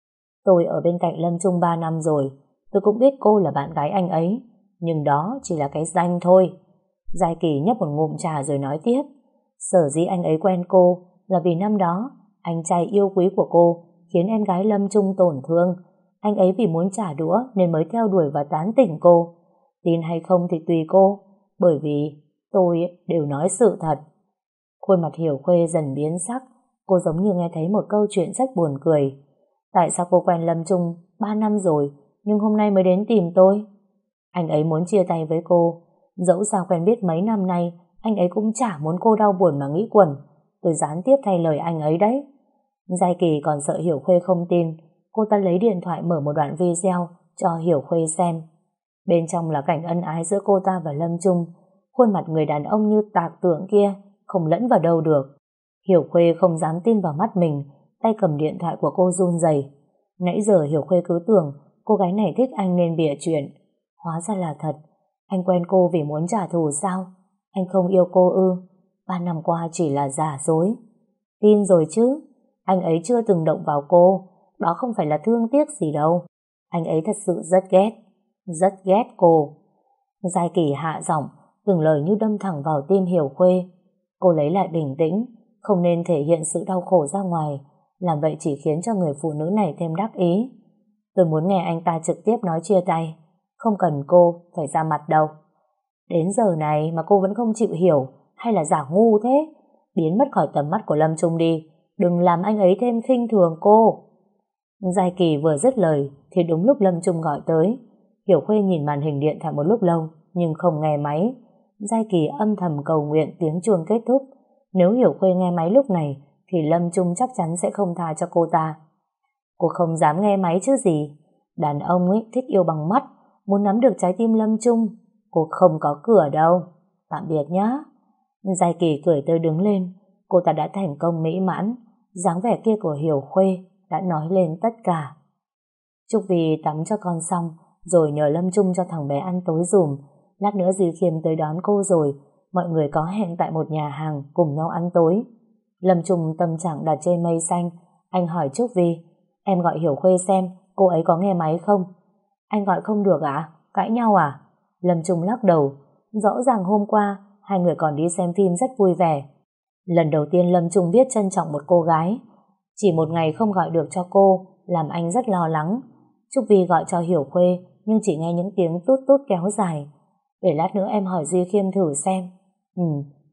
Tôi ở bên cạnh Lâm Trung ba năm rồi, tôi cũng biết cô là bạn gái anh ấy, nhưng đó chỉ là cái danh thôi. Giai Kỳ nhấp một ngụm trà rồi nói tiếp. Sở dĩ anh ấy quen cô là vì năm đó anh trai yêu quý của cô khiến em gái Lâm Trung tổn thương. Anh ấy vì muốn trả đũa nên mới theo đuổi và tán tỉnh cô. Tin hay không thì tùy cô, bởi vì tôi đều nói sự thật. Khuôn mặt Hiểu Khuê dần biến sắc. Cô giống như nghe thấy một câu chuyện rất buồn cười. Tại sao cô quen Lâm Trung ba năm rồi nhưng hôm nay mới đến tìm tôi? Anh ấy muốn chia tay với cô. Dẫu sao quen biết mấy năm nay, anh ấy cũng chả muốn cô đau buồn mà nghĩ quẩn. Tôi gián tiếp thay lời anh ấy đấy. Giai Kỳ còn sợ Hiểu Khuê không tin. Cô ta lấy điện thoại mở một đoạn video cho Hiểu Khuê xem. Bên trong là cảnh ân ái giữa cô ta và Lâm Trung. Khuôn mặt người đàn ông như tạc tượng kia không lẫn vào đâu được. Hiểu Khuê không dám tin vào mắt mình, tay cầm điện thoại của cô run rẩy. Nãy giờ Hiểu Khuê cứ tưởng cô gái này thích anh nên bịa chuyện. Hóa ra là thật. Anh quen cô vì muốn trả thù sao? Anh không yêu cô ư? Ba năm qua chỉ là giả dối. Tin rồi chứ. Anh ấy chưa từng động vào cô. Đó không phải là thương tiếc gì đâu. Anh ấy thật sự rất ghét. Rất ghét cô. Giai Kỳ hạ giọng, từng lời như đâm thẳng vào tim Hiểu Khuê. Cô lấy lại bình tĩnh, không nên thể hiện sự đau khổ ra ngoài. Làm vậy chỉ khiến cho người phụ nữ này thêm đắc ý. Tôi muốn nghe anh ta trực tiếp nói chia tay. Không cần cô phải ra mặt đâu. Đến giờ này mà cô vẫn không chịu hiểu, hay là giả ngu thế? Biến mất khỏi tầm mắt của Lâm Trung đi. Đừng làm anh ấy thêm khinh thường cô. Giai Kỳ vừa dứt lời thì đúng lúc Lâm Trung gọi tới. Hiểu Khuê nhìn màn hình điện thoại một lúc lâu nhưng không nghe máy. Giai Kỳ âm thầm cầu nguyện tiếng chuông kết thúc. Nếu Hiểu Khuê nghe máy lúc này thì Lâm Trung chắc chắn sẽ không tha cho cô ta. Cô không dám nghe máy chứ gì. Đàn ông ấy thích yêu bằng mắt, muốn nắm được trái tim Lâm Trung. Cô không có cửa đâu. Tạm biệt nhá. Giai Kỳ cười tươi đứng lên. Cô ta đã thành công mỹ mãn. Dáng vẻ kia của Hiểu Khuê đã nói lên tất cả. Trúc Vi tắm cho con xong rồi nhờ Lâm Trung cho thằng bé ăn tối dùm. Lát nữa Duy Khiêm tới đón cô rồi. Mọi người có hẹn tại một nhà hàng cùng nhau ăn tối. Lâm Trung tâm trạng đặt trên mây xanh. Anh hỏi Trúc Vi, em gọi Hiểu Khuê xem cô ấy có nghe máy không? Anh gọi không được ạ? cãi nhau à? Lâm Trung lắc đầu. Rõ ràng hôm qua hai người còn đi xem phim rất vui vẻ. Lần đầu tiên Lâm Trung biết trân trọng một cô gái. Chỉ một ngày không gọi được cho cô làm anh rất lo lắng. Trúc Vi gọi cho Hiểu Khuê nhưng chỉ nghe những tiếng tút tút kéo dài. Để lát nữa em hỏi Duy Khiêm thử xem. Ừ.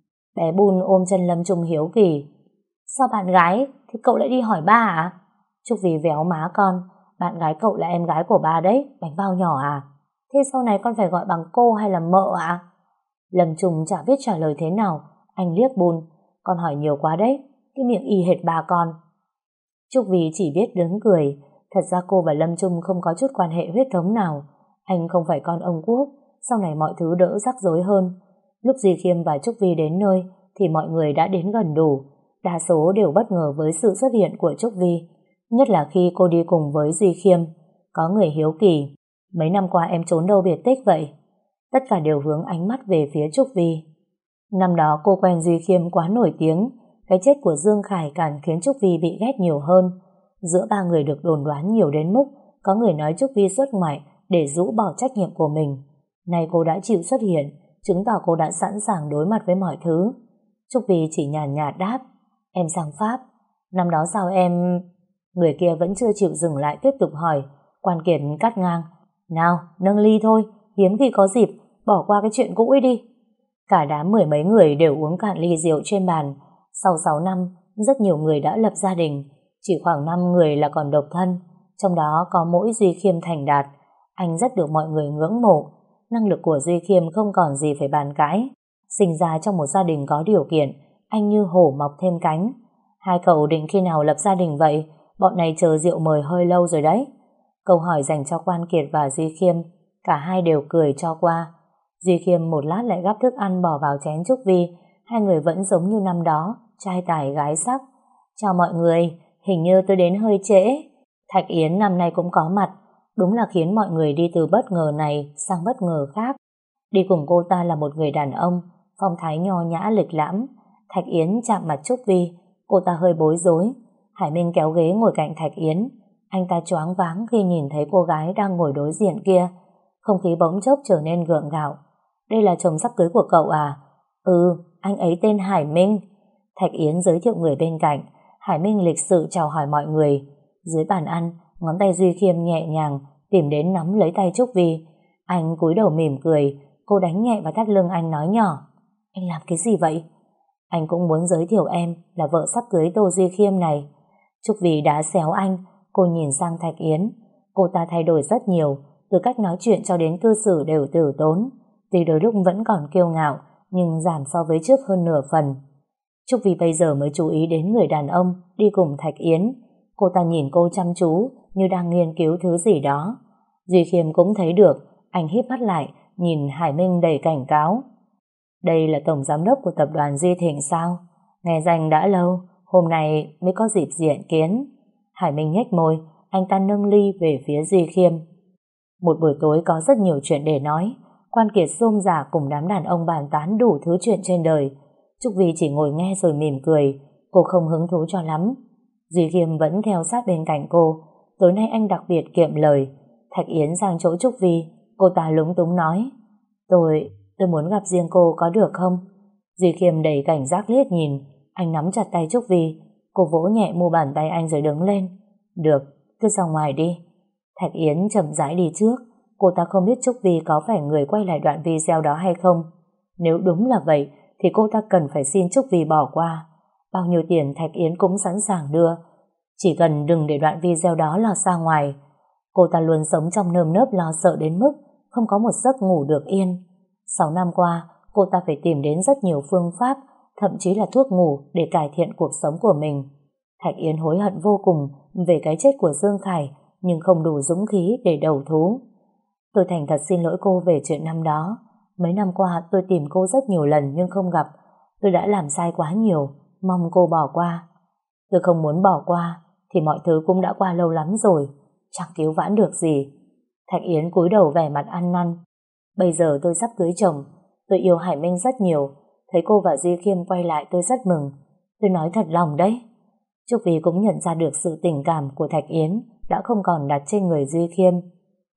Bé Bun ôm chân Lâm Trung hiếu kỳ. Sao bạn gái thì cậu lại đi hỏi ba à? Trúc Vi véo má con. Bạn gái cậu là em gái của ba đấy, bánh bao nhỏ à? Thế sau này con phải gọi bằng cô hay là mợ ạ? À? Lâm Trung chả biết trả lời thế nào. Anh liếc Bun. Con hỏi nhiều quá đấy, cái miệng y hệt bà con. Trúc Vi chỉ biết đứng cười. Thật ra cô và Lâm Trung không có chút quan hệ huyết thống nào. Anh không phải con ông Quốc. Sau này mọi thứ đỡ rắc rối hơn. Lúc Duy Khiêm và Trúc Vi đến nơi thì mọi người đã đến gần đủ. Đa số đều bất ngờ với sự xuất hiện của Trúc Vi, nhất là khi cô đi cùng với Duy Khiêm. Có người hiếu kỳ, mấy năm qua em trốn đâu biệt tích vậy? Tất cả đều hướng ánh mắt về phía Trúc Vi. Năm đó cô quen Duy Khiêm quá nổi tiếng. Cái chết của Dương Khải càng khiến Trúc Vi bị ghét nhiều hơn. Giữa ba người được đồn đoán nhiều đến mức có người nói Trúc Vi xuất ngoại để rũ bỏ trách nhiệm của mình. Nay cô đã chịu xuất hiện, chứng tỏ cô đã sẵn sàng đối mặt với mọi thứ. Trúc Vi chỉ nhàn nhạt đáp. Em sang Pháp. Năm đó sao em... Người kia vẫn chưa chịu dừng lại tiếp tục hỏi. Quan Kiệt cắt ngang. Nào, nâng ly thôi, hiếm khi có dịp, bỏ qua cái chuyện cũ ấy đi. Cả đám mười mấy người đều uống cạn ly rượu trên bàn. Sau sáu năm, rất nhiều người đã lập gia đình. Chỉ khoảng năm người là còn độc thân. Trong đó có mỗi Duy Khiêm thành đạt. Anh rất được mọi người ngưỡng mộ. Năng lực của Duy Khiêm không còn gì phải bàn cãi. Sinh ra trong một gia đình có điều kiện, anh như hổ mọc thêm cánh. Hai cậu định khi nào lập gia đình vậy? Bọn này chờ rượu mời hơi lâu rồi đấy. Câu hỏi dành cho Quan Kiệt và Duy Khiêm. Cả hai đều cười cho qua. Duy Khiêm một lát lại gắp thức ăn bỏ vào chén Trúc Vi. Hai người vẫn giống như năm đó, trai tài gái sắc. Chào mọi người, hình như tôi đến hơi trễ. Thạch Yến năm nay cũng có mặt. Đúng là khiến mọi người đi từ bất ngờ này sang bất ngờ khác. Đi cùng cô ta là một người đàn ông, phong thái nho nhã lịch lãm. Thạch Yến chạm mặt Trúc Vi, cô ta hơi bối rối. Hải Minh kéo ghế ngồi cạnh Thạch Yến. Anh ta choáng váng khi nhìn thấy cô gái đang ngồi đối diện kia. Không khí bỗng chốc trở nên gượng gạo. Đây là chồng sắp cưới của cậu à? Ừ, anh ấy tên Hải Minh. Thạch Yến giới thiệu người bên cạnh. Hải Minh lịch sự chào hỏi mọi người. Dưới bàn ăn, ngón tay Duy Khiêm nhẹ nhàng tìm đến nắm lấy tay Trúc Vi. Anh cúi đầu mỉm cười. Cô đánh nhẹ vào thắt lưng anh nói nhỏ. Anh làm cái gì vậy? Anh cũng muốn giới thiệu em là vợ sắp cưới Tô Duy Khiêm này. Trúc Vi đã xéo anh. Cô nhìn sang Thạch Yến. Cô ta thay đổi rất nhiều, từ cách nói chuyện cho đến cư xử đều tử tốn. Tuy đôi lúc vẫn còn kiêu ngạo, nhưng giảm so với trước hơn nửa phần. Trúc Vi bây giờ mới chú ý đến người đàn ông đi cùng Thạch Yến. Cô ta nhìn cô chăm chú như đang nghiên cứu thứ gì đó. Duy Khiêm cũng thấy được. Anh híp mắt lại, nhìn Hải Minh đầy cảnh cáo. Đây là tổng giám đốc của tập đoàn Duy Thịnh sao? Nghe danh đã lâu, hôm nay mới có dịp diện kiến. Hải Minh nhếch môi, anh ta nâng ly về phía Duy Khiêm. Một buổi tối có rất nhiều chuyện để nói. Quan Kiệt rôm rả cùng đám đàn ông bàn tán đủ thứ chuyện trên đời. Trúc Vi chỉ ngồi nghe rồi mỉm cười. Cô không hứng thú cho lắm. Duy Khiêm vẫn theo sát bên cạnh cô. Tối nay anh đặc biệt kiệm lời. Thạch Yến sang chỗ Trúc Vi. Cô ta lúng túng nói. Tôi, tôi muốn gặp riêng cô có được không? Duy Khiêm đầy cảnh giác liếc nhìn. Anh nắm chặt tay Trúc Vi. Cô vỗ nhẹ mu bàn tay anh rồi đứng lên. Được, cứ ra ngoài đi. Thạch Yến chậm rãi đi trước. Cô ta không biết Trúc Vi có phải người quay lại đoạn video đó hay không. Nếu đúng là vậy thì cô ta cần phải xin Trúc Vi bỏ qua. Bao nhiêu tiền Thạch Yến cũng sẵn sàng đưa. Chỉ cần đừng để đoạn video đó lọt ra ngoài. Cô ta luôn sống trong nơm nớp lo sợ đến mức không có một giấc ngủ được yên. Sáu năm qua, cô ta phải tìm đến rất nhiều phương pháp, thậm chí là thuốc ngủ để cải thiện cuộc sống của mình. Thạch Yến hối hận vô cùng về cái chết của Dương Khải, nhưng không đủ dũng khí để đầu thú. Tôi thành thật xin lỗi cô về chuyện năm đó. Mấy năm qua tôi tìm cô rất nhiều lần nhưng không gặp. Tôi đã làm sai quá nhiều, mong cô bỏ qua. Tôi không muốn bỏ qua thì mọi thứ cũng đã qua lâu lắm rồi, chẳng cứu vãn được gì. Thạch Yến cúi đầu vẻ mặt ăn năn. Bây giờ tôi sắp cưới chồng. Tôi yêu Hải Minh rất nhiều. Thấy cô và Duy Khiêm quay lại tôi rất mừng. Tôi nói thật lòng đấy. Trúc Vi cũng nhận ra được sự tình cảm của Thạch Yến đã không còn đặt trên người Duy Khiêm.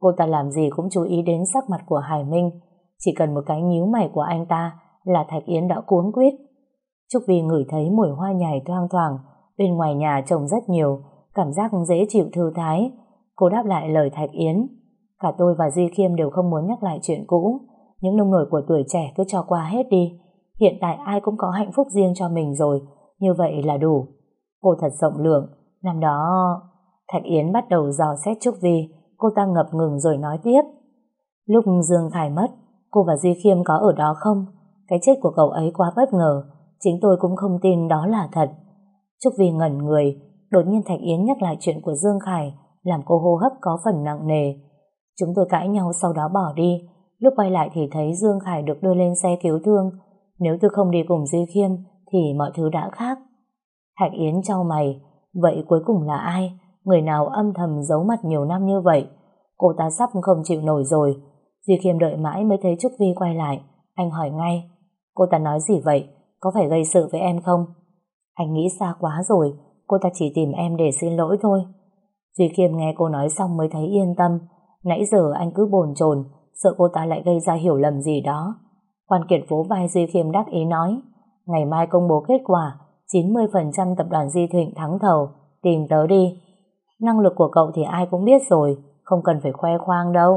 Cô ta làm gì cũng chú ý đến sắc mặt của Hải Minh. Chỉ cần một cái nhíu mày của anh ta là Thạch Yến đã cuống quýt. Trúc Vi ngửi thấy mùi hoa nhài thoang thoảng, bên ngoài nhà trồng rất nhiều, cảm giác dễ chịu thư thái. Cô đáp lại lời Thạch Yến. Cả tôi và Duy Khiêm đều không muốn nhắc lại chuyện cũ. Những nông nổi của tuổi trẻ cứ cho qua hết đi. Hiện tại ai cũng có hạnh phúc riêng cho mình rồi, như vậy là đủ. Cô thật rộng lượng. Năm đó... Thạch Yến bắt đầu dò xét Trúc Vi. Cô ta ngập ngừng rồi nói tiếp. Lúc Dương Khải mất, cô và Duy Khiêm có ở đó không? Cái chết của cậu ấy quá bất ngờ, chính tôi cũng không tin đó là thật. Trúc Vi ngẩn người. Đột nhiên Thạch Yến nhắc lại chuyện của Dương Khải, làm cô hô hấp có phần nặng nề. Chúng tôi cãi nhau sau đó bỏ đi. Lúc quay lại thì thấy Dương Khải được đưa lên xe cứu thương. Nếu tôi không đi cùng Duy Khiêm thì mọi thứ đã khác. Thạch Yến chau mày. Vậy cuối cùng là ai? Người nào âm thầm giấu mặt nhiều năm như vậy? Cô ta sắp không chịu nổi rồi. Duy Khiêm đợi mãi mới thấy Trúc Vi quay lại. Anh hỏi ngay. Cô ta nói gì vậy? Có phải gây sự với em không? Anh nghĩ xa quá rồi. Cô ta chỉ tìm em để xin lỗi thôi. Duy Khiêm nghe cô nói xong mới thấy yên tâm. Nãy giờ anh cứ bồn chồn, sợ cô ta lại gây ra hiểu lầm gì đó. Quan Kiệt vỗ vai Duy Khiêm đắc ý nói. Ngày mai công bố kết quả, chín mươi phần trăm tập đoàn Di Thịnh thắng thầu. Tìm tớ đi. Năng lực của cậu thì ai cũng biết rồi, không cần phải khoe khoang đâu.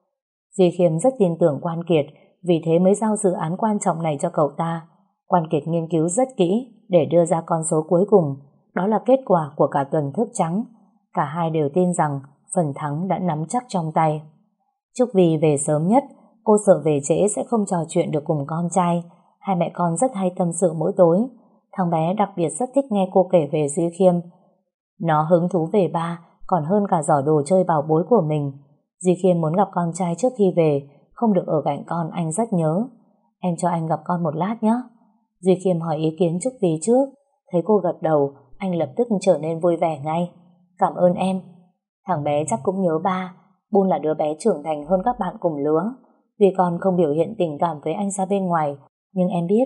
Duy Khiêm rất tin tưởng Quan Kiệt, vì thế mới giao dự án quan trọng này cho cậu ta. Quan Kiệt nghiên cứu rất kỹ để đưa ra con số cuối cùng. Đó là kết quả của cả tuần thức trắng. Cả hai đều tin rằng phần thắng đã nắm chắc trong tay. Trúc Vi về sớm nhất. Cô sợ về trễ sẽ không trò chuyện được cùng con trai. Hai mẹ con rất hay tâm sự mỗi tối. Thằng bé đặc biệt rất thích nghe cô kể về Duy Khiêm. Nó hứng thú về ba còn hơn cả giỏ đồ chơi bảo bối của mình. Duy Khiêm muốn gặp con trai trước khi về, không được ở cạnh con, anh rất nhớ. Em cho anh gặp con một lát nhé. Duy Khiêm hỏi ý kiến Trúc Vi trước. Thấy cô gật đầu, anh lập tức trở nên vui vẻ ngay. Cảm ơn em. Thằng bé chắc cũng nhớ ba. Bun là đứa bé trưởng thành hơn các bạn cùng lứa. Vì con không biểu hiện tình cảm với anh ra bên ngoài, nhưng em biết